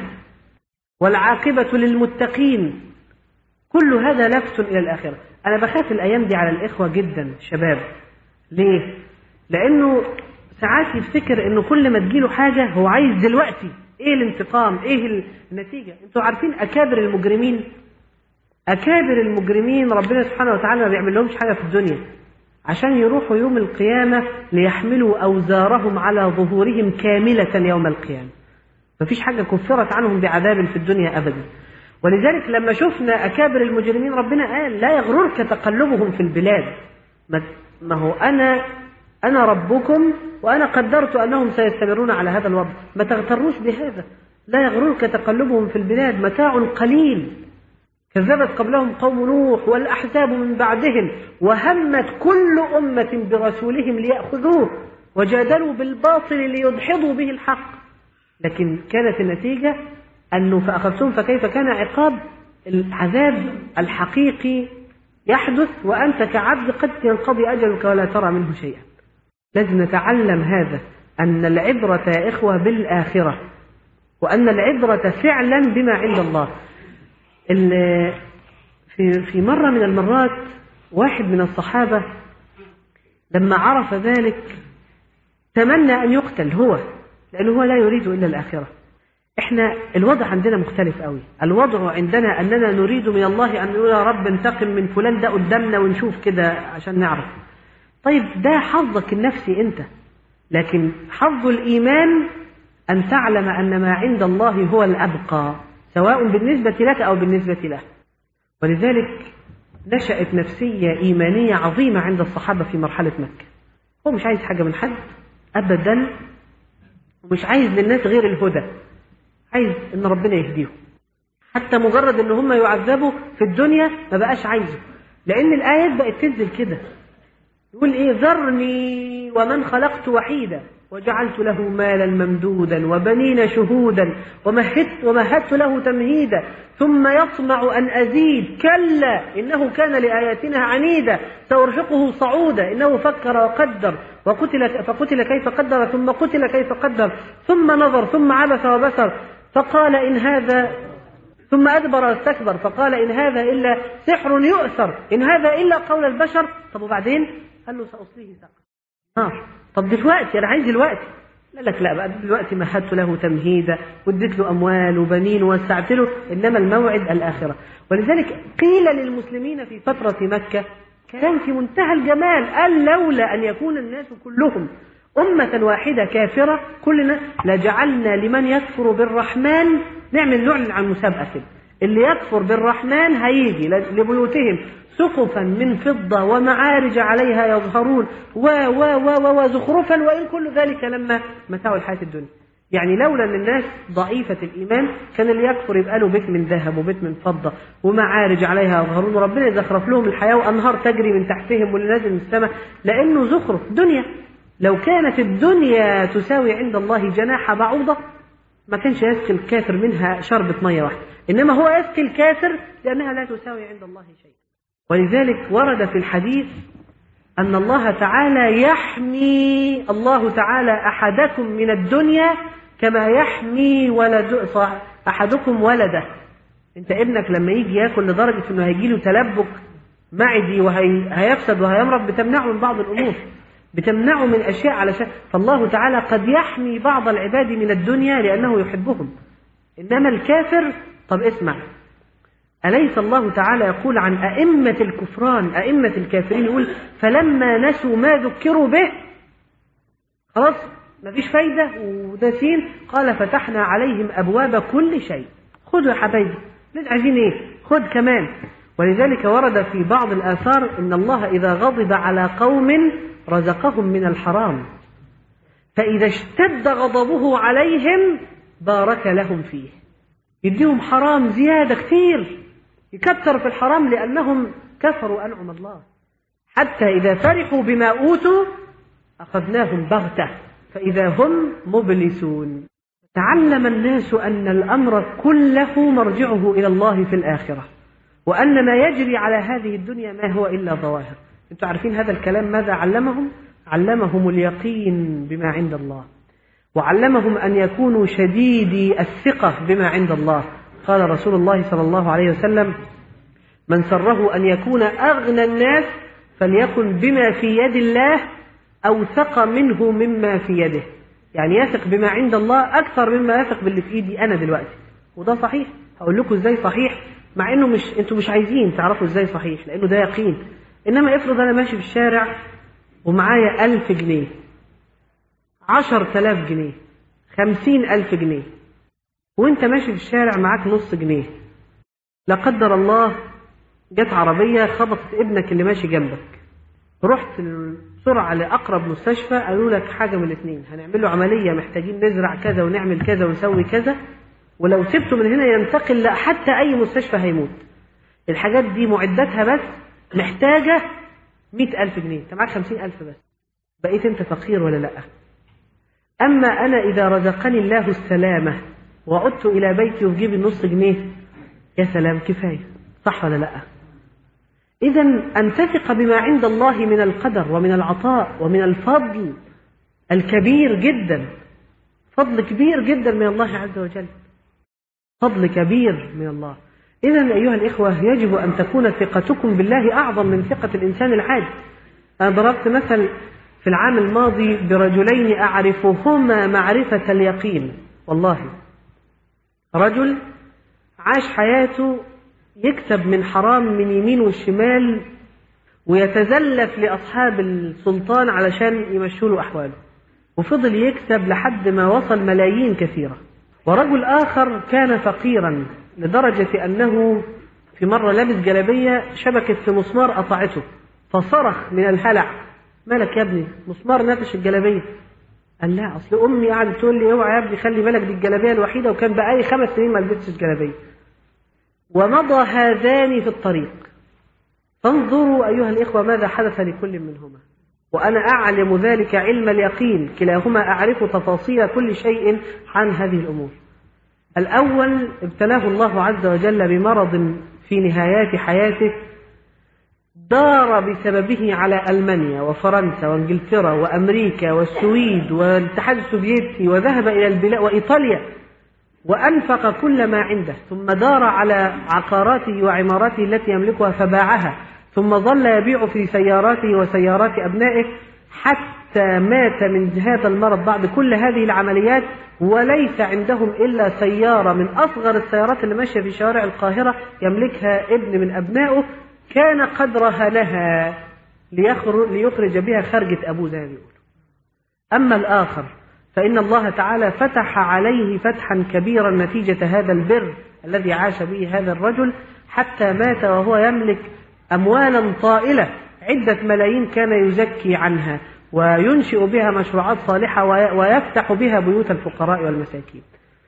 والعاقبة للمتقين. كل هذا لفت إلى الآخرة. أنا بخاف الأيام دي على الإخوة جدا شباب. ليه؟ لأنه ساعات يفتكر أنه كل ما تجيله حاجة هو عايز دلوقتي إيه الانتقام، إيه النتيجة. أنتوا عارفين أكابر المجرمين، أكابر المجرمين ربنا سبحانه وتعالى ما بيعمل لهمش حاجة في الدنيا عشان يروحوا يوم القيامة ليحملوا أوزارهم على ظهورهم كاملة يوم القيامة. مفيش حاجة كفرت عنهم بعذاب في الدنيا أبدا. ولذلك لما شفنا أكابر المجرمين ربنا قال لا يغررك تقلبهم في البلاد. ما هو أنا أنا ربكم وأنا قدرت أنهم سيستمرون على هذا الوضع، ما تغتروش بهذا. لا يغررك تقلبهم في البلاد متاع قليل. كذبت قبلهم قوم نوح والأحزاب من بعدهم وهمت كل أمة برسولهم ليأخذوه وجادلوا بالباطل ليدحضوا به الحق، لكن كانت النتيجة أنه فأخذتهم فكيف كان عقاب. العذاب الحقيقي يحدث وأنت كعبد قد ينقضي أجلك ولا ترى منه شيئا. لازم نتعلم هذا، أن العبرة يا إخوة بالآخرة، وأن العبرة فعلا بما عند الله. في في مرة من المرات واحد من الصحابة لما عرف ذلك تمنى أن يقتل هو، لأنه هو لا يريد إلا الآخرة. إحنا الوضع عندنا مختلف قوي. الوضع عندنا أننا نريد من الله أن نقول يا رب انتقم من فلان ده قدامنا ونشوف كده عشان نعرف. طيب ده حظك النفسي أنت، لكن حظ الإيمان أن تعلم أن ما عند الله هو الأبقى، سواء بالنسبة لك أو بالنسبة له. ولذلك نشأت نفسية إيمانية عظيمة عند الصحابة في مرحلة مكة. هو مش عايز حاجة من حد أبدا، ومش عايز للناس غير الهدى، عايز إن ربنا يهديهم. حتى مجرد إن هم يعذبوا في الدنيا ما بقاش عايزه، لأن الآيات بقت تنزل كده. يقول إيه؟ ذرني ومن خلقت وحيدا
وجعلت له مالا ممدودا وبنين شهودا ومهدت, ومهدت له تمهيدا ثم يطمع أن أزيد كلا إنه كان لآياتنا عنيدا سأرهقه صعودا إنه فكر وقدر وقتل فقتل كيف قدر ثم قتل كيف قدر ثم نظر ثم عبس وبسر فقال إن هذا ثم أدبر واستكبر فقال إن هذا إلا سحر يؤثر إن هذا إلا قول البشر. طب وبعدين قال له سأصليه سقر نار. طب دلوقتي أنا عايز دلوقتي. لا لك لا بقى دلوقتي مهدت له تمهيدا واديت له أموال وبنين ووسعت له إنما الموعد الآخرة. ولذلك قيل للمسلمين في فترة مكة كلام في منتهى الجمال قال لولا أن يكون الناس كلهم أمة واحدة كافرة كلنا لجعلنا لمن يكفر بالرحمن نعمل نعلن عن مسابقة كده اللي يكفر بالرحمن هيجي لبيوتهم سقفا من فضة ومعارج عليها يظهرون و و و وزخرفا وإن كل ذلك لما متاع الحياة الدنيا. يعني لولا أن الناس ضعيفة الإيمان كان اللي يكفر يبقى له بيت من ذهب وبيت من فضة ومعارج عليها يظهرون وربنا يزخرف لهم الحياة وأنهار تجري من تحتهم واللي نازل من السماء لأنه زخرف دنيا. لو كانت الدنيا تساوي عند الله جناح بعوضة ما كانش يسقي الكافر منها شربة مية واحدة إنما هو يسقي الكافر لأنها لا تساوي عند الله شيء. ولذلك ورد في الحديث أن الله تعالى يحمي الله تعالى أحدكم من الدنيا كما يحمي ولد أحدكم ولده. أنت ابنك لما يجي يأكل لدرجة أنه هيجيله تلبك معدي وهيفسد وهيمرض بتمنعه من بعض الأمور بتمنعه من أشياء علشان فالله تعالى قد يحمي بعض العباد من الدنيا لأنه يحبهم. إنما الكافر طب اسمع أليس الله تعالى يقول عن أئمة الكفران أئمة الكافرين يقول فلما نسوا ما ذكروا به خلاص مفيش فايدة وداسين قال فتحنا عليهم أبواب كل شيء. خذوا يا حبايبي ليه عايزين ايه خذ كمان. ولذلك ورد في بعض الآثار إن الله إذا غضب على قوم رزقهم من الحرام فإذا اشتد غضبه عليهم بارك لهم فيه يديهم حرام زيادة كتير يكثر في الحرام لأنهم كفروا أنعم الله حتى إذا فرحوا بما أوتوا أخذناهم بغتة فإذا هم مبلسون. تعلم الناس أن الأمر كله مرجعه إلى الله في الآخرة وأن ما يجري على هذه الدنيا ما هو إلا ظواهر. أنتم عارفين هذا الكلام ماذا علمهم؟ علمهم اليقين بما عند الله وعلمهم أن يكونوا شديدي الثقة بما عند الله. قال رسول الله صلى الله عليه وسلم من سره أن يكون أغنى الناس فليكن بما في يد الله أوثق منه مما في يده. يعني يثق بما عند الله أكثر مما يثق باللي في إيدي أنا دلوقتي. وده صحيح. هقول لكم إزاي صحيح مع إنه مش أنتم مش عايزين تعرفوا إزاي صحيح لأنه ده يقين. إنما افرض أنا ماشي في الشارع ومعايا ألف جنيه عشر تلاف جنيه خمسين ألف جنيه وانت ماشي في الشارع معاك نص جنيه لا قدر الله جت عربية خبطت ابنك اللي ماشي جنبك رحت بسرعة لأقرب مستشفى قالوا لك حاجة من الاثنين هنعمل له عملية محتاجين نزرع كذا ونعمل كذا ونسوي كذا ولو سبته من هنا ينتقل لا حتى أي مستشفى هيموت. الحاجات دي معدتها بس محتاجة مئة ألف جنيه انت معاك خمسين ألف بس بقيت انت فقير ولا لأ؟ أما أنا إذا رزقني الله السلامة وعدت إلى بيتي وفي جيبي النص جنيه يا سلام كفاية صح ولا لأ؟ إذن أن تثق بما عند الله من القدر ومن العطاء ومن الفضل الكبير جدا فضل كبير جدا من الله عز وجل فضل كبير من الله. إذن أيها الإخوة يجب أن تكون ثقتكم بالله أعظم من ثقة الإنسان العادي. أنا ضربت مثل في العام الماضي برجلين أعرفهما معرفة اليقين والله. رجل عاش حياته يكسب من حرام من يمين والشمال ويتزلف لأصحاب السلطان علشان يمشوا له أحواله وفضل يكسب لحد ما وصل ملايين كثيرة. ورجل آخر كان فقيرا لدرجة أنه في مرة لابس جلابية شبكت في مسمار قطعته فصرخ من الهلع مالك يا ابني مسمار ناتش الجلابية. قال لا أصل أمي قاعدة تقول لي اوعى يا ابني خلي بالك دي الجلابية الوحيدة وكان بقالي خمس سنين ما لبستش الجلابية. ومضى هذان في الطريق فانظروا أيها الإخوة ماذا حدث لكل منهما. وأنا أعلم ذلك علم اليقين، كلاهما أعرف تفاصيل كل شيء عن هذه الأمور. الأول ابتلاه الله عز وجل بمرض في نهايات حياته دار بسببه على ألمانيا وفرنسا وانجلترا وأمريكا والسويد والاتحاد السوفيتي، وذهب إلى البلاد وإيطاليا وأنفق كل ما عنده، ثم دار على عقاراته وعماراته التي يملكها فباعها، ثم ظل يبيع في سياراته وسيارات أبنائه حتى مات من هذا المرض بعد كل هذه العمليات، وليس عندهم إلا سيارة من أصغر السيارات اللي ماشية في شوارع القاهرة يملكها ابن من أبنائه، كان قد رهنها ليخرج بها خرجة أبوه زي ما بيقولوا. أما الآخر فإن الله تعالى فتح عليه فتحا كبيرا نتيجة هذا البر الذي عاش به هذا الرجل، حتى مات وهو يملك أموالا طائلة عدة ملايين كان يزكي عنها وينشئ بها مشروعات صالحة ويفتح بها بيوت الفقراء والمساكين.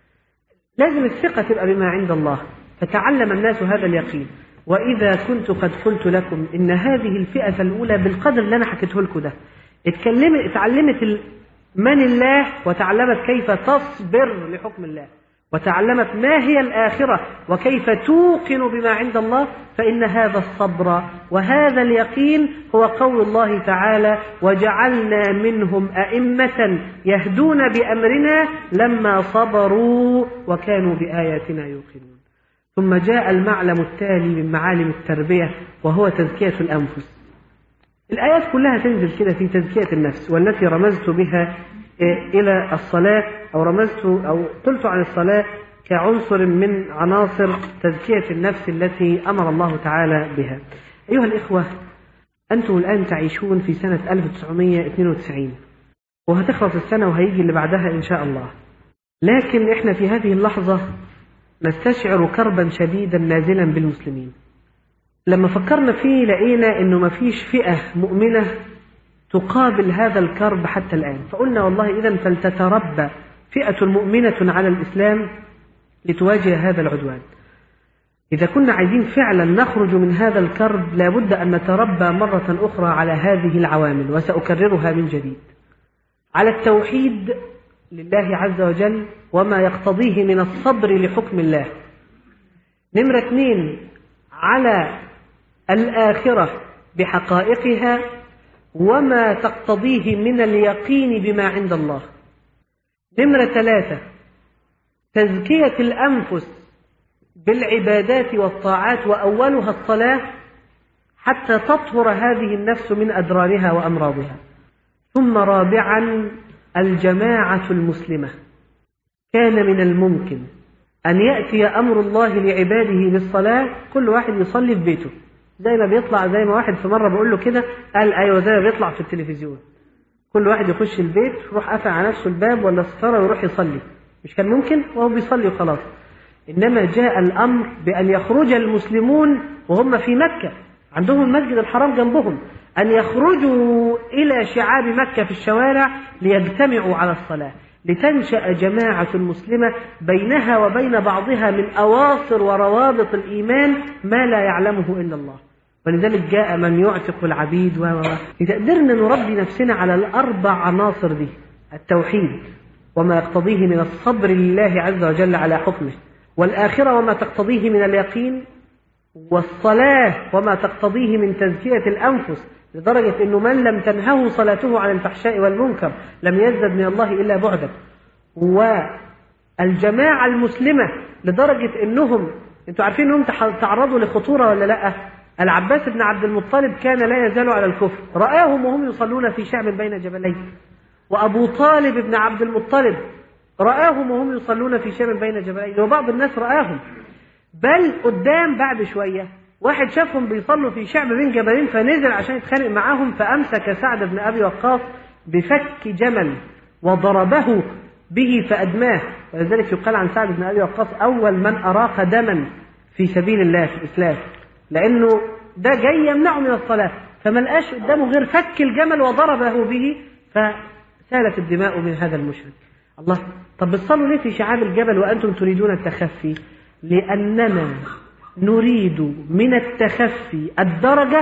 لازم الثقة تبقى بما عند الله، فتعلم الناس هذا اليقين. وإذا كنت قد قلت لكم إن هذه الفئة الأولى بالقدر اللي أنا حكيته لكم ده اتكلمت اتعلمت من الله، وتعلمت كيف تصبر لحكم الله، وتعلمت ما هي الآخرة وكيف توقن بما عند الله، فإن هذا الصبر وهذا اليقين هو قول الله تعالى: وجعلنا منهم أئمة يهدون بأمرنا لما صبروا وكانوا بآياتنا يوقنون. ثم جاء المعلم التالي من معالم التربية وهو تزكية الأنفس. الآيات كلها تنزل كده في تزكية النفس، والتي رمزت بها إلى الصلاة، أو رمزت أو قلت عن الصلاة كعنصر من عناصر تزكية النفس التي أمر الله تعالى بها. أيها الإخوة، أنتم الآن تعيشون في سنة ألف وتسعمائة واثنين وتسعين، وهتخلص السنة وهيجي اللي بعدها إن شاء الله، لكن إحنا في هذه اللحظة نستشعر كربا شديدا نازلا بالمسلمين. لما فكرنا فيه لقينا إنه مفيش فئة مؤمنة تقابل هذا الكرب حتى الآن، فقلنا والله إذن فلتتربى فئة مؤمنة على الإسلام لتواجه هذا العدوان. إذا كنا عايزين فعلا نخرج من هذا الكرب لابد أن نتربى مرة أخرى على هذه العوامل، وسأكررها من جديد: على التوحيد لله عز وجل وما يقتضيه من الصبر لحكم الله. نمرة اثنين، على الآخرة بحقائقها وما تقتضيه من اليقين بما عند الله. نمرة ثلاثة، تزكية الأنفس بالعبادات والطاعات، وأولها الصلاة، حتى تطهر هذه النفس من أدرارها وأمراضها. ثم رابعا، الجماعة المسلمة. كان من الممكن أن يأتي أمر الله لعباده بالصلاة كل واحد يصلي في بيته، زي ما بيطلع، زي ما واحد في مرة بقول له كده قال أيوة زي ما بيطلع في التلفزيون، كل واحد يخش البيت يروح قافل على نفسه الباب ولا الستارة ويروح يصلي. مش كان ممكن؟ وهو بيصلي وخلاص. إنما جاء الأمر بأن يخرج المسلمون وهم في مكة، عندهم المسجد الحرام جنبهم، أن يخرجوا إلى شعاب مكة في الشوارع ليجتمعوا على الصلاة، لتنشأ جماعة مسلمة بينها وبين بعضها من أواصر وروابط الإيمان ما لا يعلمه إلا الله. ولذلك جاء من يعتق العبيد و إذا قدرنا نربي نفسنا على الأربع عناصر دي: التوحيد وما يقتضيه من الصبر لله عز وجل على حكمه، والآخرة وما تقتضيه من اليقين، والصلاة وما تقتضيه من تزكية الأنفس، لدرجة أنه من لم تنهه صلاته عن الفحشاء والمنكر لم يزدد من الله إلا بعدا. والجماعة المسلمة لدرجة أنهم، أنتوا عارفين أنهم تعرضوا لخطورة ولا لا؟ العباس بن عبد المطلب كان لا يزال على الكفر، رآهم وهم يصلون في شعب بين جبلين. وأبو طالب بن عبد المطلب رآهم وهم يصلون في شعب بين جبلين، وبعض الناس رآهم. بل قدام بعد شوية واحد شافهم بيصلوا في شعب بين جبلين فنزل عشان يتخانق معاهم، فأمسك سعد بن أبي وقاص بفك جمل وضربه به فأدماه. ولذلك يقال عن سعد بن أبي وقاص أول من أراق دما في سبيل الله في الإسلام، لأنه ده جاي يمنعه من الصلاة، فما لقاش قدامه غير فك الجمل وضربه به فسالت الدماء من هذا المشرك. الله، طب بتصلوا ليه في شعاب الجبل وأنتم تريدون التخفي؟ لأننا نريد من التخفي الدرجة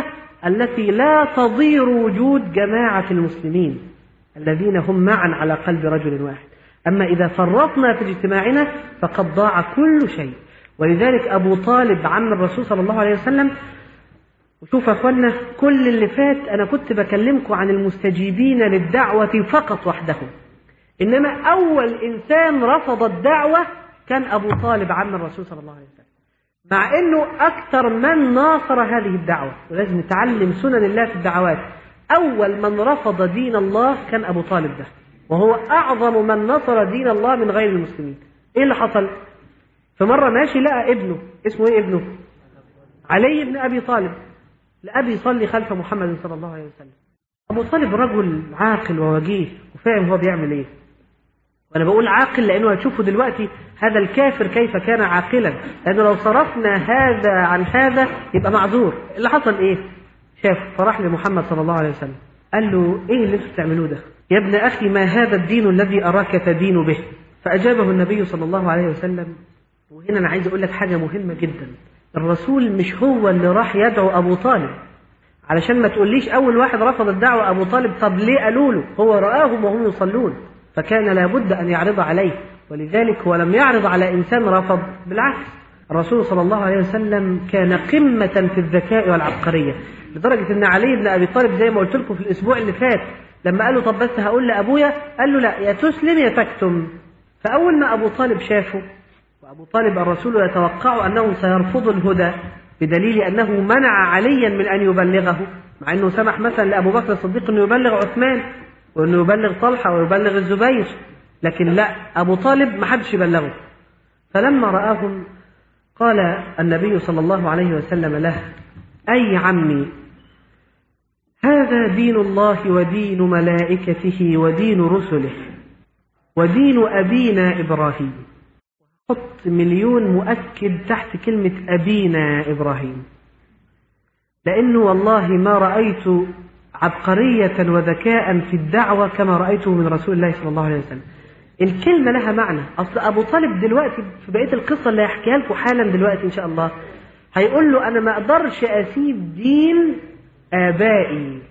التي لا تضير وجود جماعة المسلمين الذين هم معا على قلب رجل واحد. أما إذا فرطنا في اجتماعنا فقد ضاع كل شيء. ولذلك أبو طالب عم الرسول صلى الله عليه وسلم. وشوف يا أخوانا، كل اللي فات أنا كنت بكلمكم عن المستجيبين للدعوة فقط وحدهم، إنما أول إنسان رفض الدعوة كان أبو طالب عم الرسول صلى الله عليه وسلم، مع أنه أكثر من ناصر هذه الدعوة. ولازم نتعلم سنن الله في الدعوات. أول من رفض دين الله كان أبو طالب ده، وهو أعظم من نصر دين الله من غير المسلمين. إيه اللي حصل؟ في مرة ماشي لقى ابنه، اسمه إيه ابنه؟ علي بن أبي طالب، لأبي يصلي خلف محمد صلى الله عليه وسلم. أبو طالب رجل عاقل ووجيه وفاهم هو بيعمل إيه. وأنا بقول عاقل لأنه هتشوفوا دلوقتي هذا الكافر كيف كان عاقلا، لأنه لو صرفنا هذا عن هذا يبقى معذور. اللي حصل إيه؟ شاف فراح لمحمد صلى الله عليه وسلم قال له: إيه اللي أنتوا بتعملوه ده؟ يا ابن أخي ما هذا الدين الذي أراك تدين به؟ فأجابه النبي صلى الله عليه وسلم. وهنا أنا عايز أقول لك حاجة مهمة جدا. الرسول مش هو اللي راح يدعو أبو طالب، علشان ما تقوليش أول واحد رفض الدعوة أبو طالب. طب ليه قالوا له؟ هو رآهم وهم يصلون فكان لابد أن يعرض عليه، ولذلك هو لم يعرض على إنسان رفض. بالعكس، الرسول صلى الله عليه وسلم كان قمة في الذكاء والعبقرية، لدرجة أن علي بن أبي طالب زي ما قلت لكم في الأسبوع اللي فات لما قال له: طب بس هقول لأبويا، قال له: لا، يا تسلم يا تكتم. فأول ما أبو طالب شافه، وأبو طالب الرسول يتوقع أنه سيرفض الهدى بدليل أنه منع عليا من أن يبلغه، مع أنه سمح مثلا لأبو بكر الصديق أنه يبلغ عثمان وأنه يبلغ طلحة ويبلغ الزبير، لكن لا، أبو طالب ما حدش يبلغه. فلما رآهم قال النبي صلى الله عليه وسلم له: أي عمي، هذا دين الله ودين ملائكته ودين رسله ودين أبينا إبراهيم. حط مليون مؤكد تحت كلمة أبينا إبراهيم، لأنه والله ما رأيت عبقرية وذكاء في الدعوة كما رأيته من رسول الله صلى الله عليه وسلم. الكلمة لها معنى. أصل أبو طالب دلوقتي في بقية القصة اللي هيحكيها لكم حالا دلوقتي إن شاء الله هيقول له: أنا ما أقدرش أسيب دين آبائي.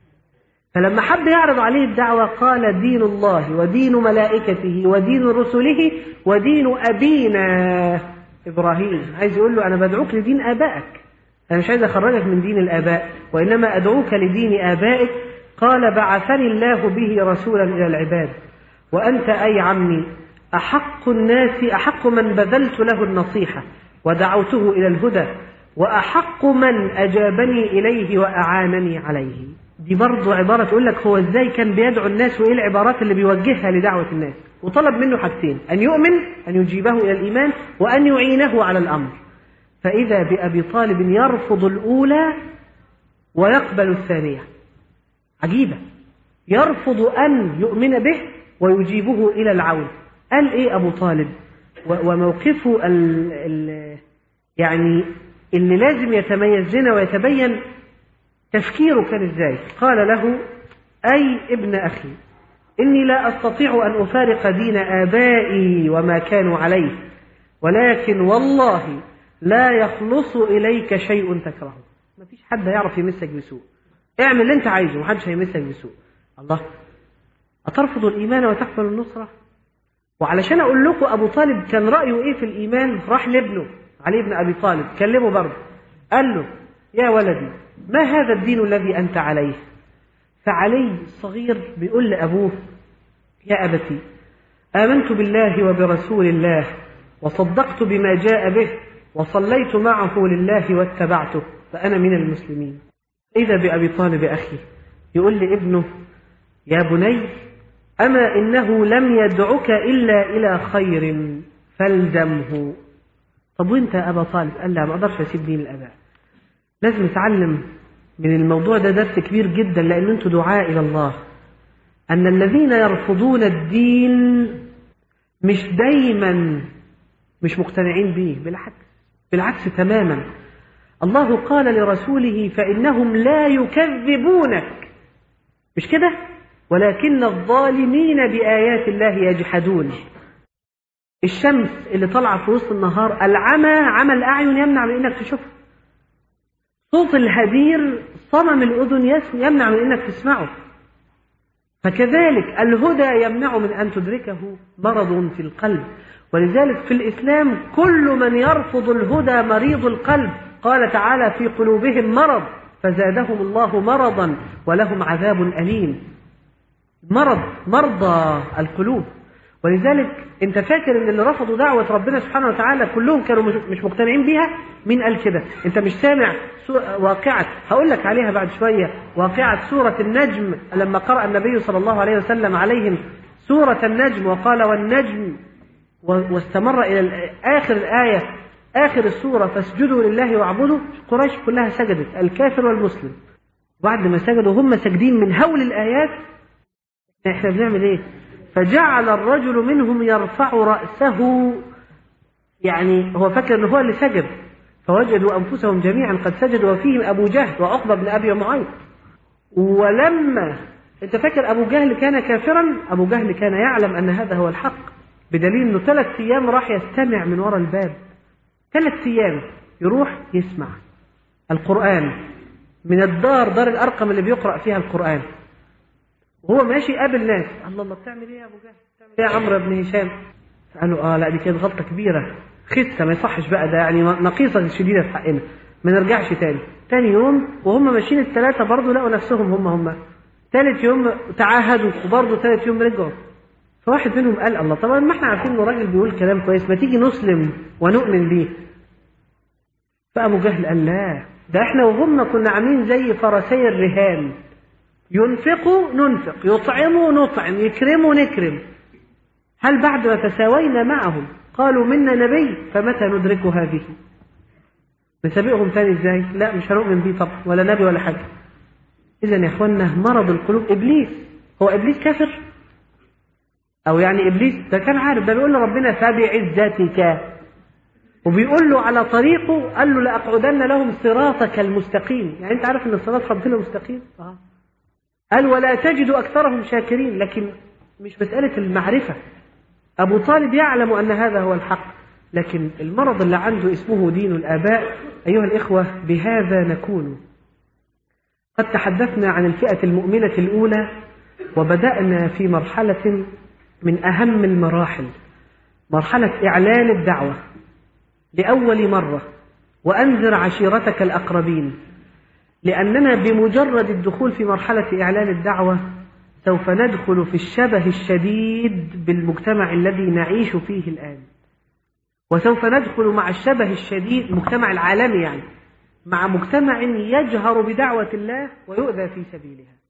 فلما حب يعرض عليه الدعوة قال: دين الله ودين ملائكته ودين رسله ودين أبينا إبراهيم. عايز يقول له: أنا بدعوك لدين آبائك، أنا مش عايز أخرجك من دين الآباء، وإنما أدعوك لدين آبائك. قال: بعثني الله به رسولا إلى العباد، وأنت أي عمي أحق الناس، أحق من بذلت له النصيحة ودعوته إلى الهدى، وأحق من أجابني إليه وأعانني عليه. دي برضو عبارة تقول لك هو إزاي كان بيدعو الناس وإيه العبارات اللي بيوجهها لدعوة الناس. وطلب منه حاجتين: أن يؤمن، أن يجيبه إلى الإيمان، وأن يعينه على الأمر. فإذا بأبي طالب يرفض الأولى ويقبل الثانية. عجيبة، يرفض أن يؤمن به ويجيبه إلى العون. قال إيه أبو طالب وموقفه ال ال يعني اللي لازم يتميز لنا ويتبين تفكيره كان إزاي؟ قال له: أي ابن أخي، إني لا أستطيع أن أفارق دين آبائي وما كانوا عليه، ولكن والله لا يخلص إليك شيء تكرهه. ما فيش حد يعرف يمسك بسوء، اعمل اللي انت عايزه محدش هيمسك بسوء. الله، أترفض الإيمان وتقبل النصرة؟ وعلشان أقول لكم أبو طالب كان رأيه إيه في الإيمان، راح لابنه علي بن أبي طالب كلمه برضه، قال له: يا ولدي، ما هذا الدين الذي أنت عليه؟ فعلي الصغير بيقول لأبوه: يا أبتي، آمنت بالله وبرسول الله وصدقت بما جاء به وصليت معه لله واتبعته فأنا من المسلمين. إذا بأبي طالب أخي يقول لابنه: يا بني، أما إنه لم يدعك إلا إلى خير فالزمه. طب وانت يا أبا طالب؟ قال: لا، ما أقدرش أسيب دين الآباء. لازم نتعلم من الموضوع ده درس كبير جدا، لأن انتوا دعاء إلى الله، أن الذين يرفضون الدين مش دايما مش مقتنعين به، بالعكس بالعكس تماما. الله قال لرسوله: فإنهم لا يكذبونك، مش كده؟ ولكن الظالمين بآيات الله يجحدون. الشمس اللي طالعة في وسط النهار، العمى عمى الأعين يمنع من إنك تشوفها. صوت الهدير صمم الأذن يمنع من أنك تسمعه. فكذلك الهدى يمنع من أن تدركه مرض في القلب. ولذلك في الإسلام كل من يرفض الهدى مريض القلب. قال تعالى في قلوبهم مرض فزادهم الله مرضا ولهم عذاب أليم. مرض، مرضى القلوب. ولذلك انت فاكر ان اللي رفضوا دعوة ربنا سبحانه وتعالى كلهم كانوا مش مقتنعين بيها؟ مين قال كده؟ انت مش سامع واقعة، هقول لك عليها بعد شوية، واقعة سورة النجم لما قرأ النبي صلى الله عليه وسلم عليهم سورة النجم وقال والنجم، واستمر إلى آخر الآية آخر السورة فاسجدوا لله واعبدوا. قريش كلها سجدت، الكافر والمسلم. بعد ما سجدوا هم ساجدين من هول الآيات، احنا بنعمل ايه؟ فجعل الرجل منهم يرفع رأسه، يعني هو فاكر ان هو اللي سجد، فوجدوا أنفسهم جميعا قد سجدوا وفيهم أبو جهل وعقبة بن أبي معيط. ولما انت فاكر أبو جهل كان كافرا، أبو جهل كان يعلم أن هذا هو الحق، بدليل أنه ثلاث أيام راح يستمع من وراء الباب، ثلاث أيام يروح يسمع القرآن من الدار، دار الأرقم اللي بيقرأ فيها القرآن، وهو ماشي قابل ناس. الله الله بتعمل ايه يا ابو جهل؟ بتعمل ايه يا عمرو بن هشام؟ قالوا اه لا دي كانت غلطه كبيره، خسه ما يصحش بقى، ده يعني نقيصه شديده في حقنا، ما نرجعش تاني. تاني يوم وهم ماشيين الثلاثه برضه لقوا نفسهم هم هم. ثالث يوم تعاهدوا وبرضه ثالث يوم رجعوا. فواحد منهم قال الله طبعا ما احنا عارفين انه راجل بيقول كلام كويس، ما تيجي نسلم ونؤمن بيه. فابو جهل قال لا، ده احنا وهم كنا عاملين زي فرسي الرهان، ينفقوا ننفق، يطعموا نطعم، يكرموا نكرم. هل بعد ما تساوينا معهم قالوا منا نبي فمتى ندرك هذه؟ نسابقهم تاني ازاي؟ لا مش هنؤمن بيه طبعا، ولا نبي ولا حاجة. إذا يا اخوانا مرض القلوب. إبليس، هو إبليس كافر؟ أو يعني إبليس ده كان عارف، ده بيقول له ربنا فبعزتك، وبيقول له على طريقه قال له لأقعدن لهم صراطك المستقيم. يعني أنت عارف إن الصراط ربنا مستقيم؟ آه. قال ولا تجد أكثرهم شاكرين، لكن مش مسألة المعرفة. أبو طالب يعلم أن هذا هو الحق، لكن المرض اللي عنده اسمه دين الآباء. أيها الإخوة بهذا نكون قد تحدثنا عن الفئة المؤمنة الأولى، وبدأنا في مرحلة من أهم المراحل، مرحلة إعلان الدعوة لأول مرة، وأنذر عشيرتك الأقربين. لأننا بمجرد الدخول في مرحلة إعلان الدعوة سوف ندخل في الشبه الشديد بالمجتمع الذي نعيش فيه الآن، وسوف ندخل مع الشبه الشديد المجتمع العالمي، يعني مع مجتمع يجهر بدعوة الله ويؤذى في سبيلها.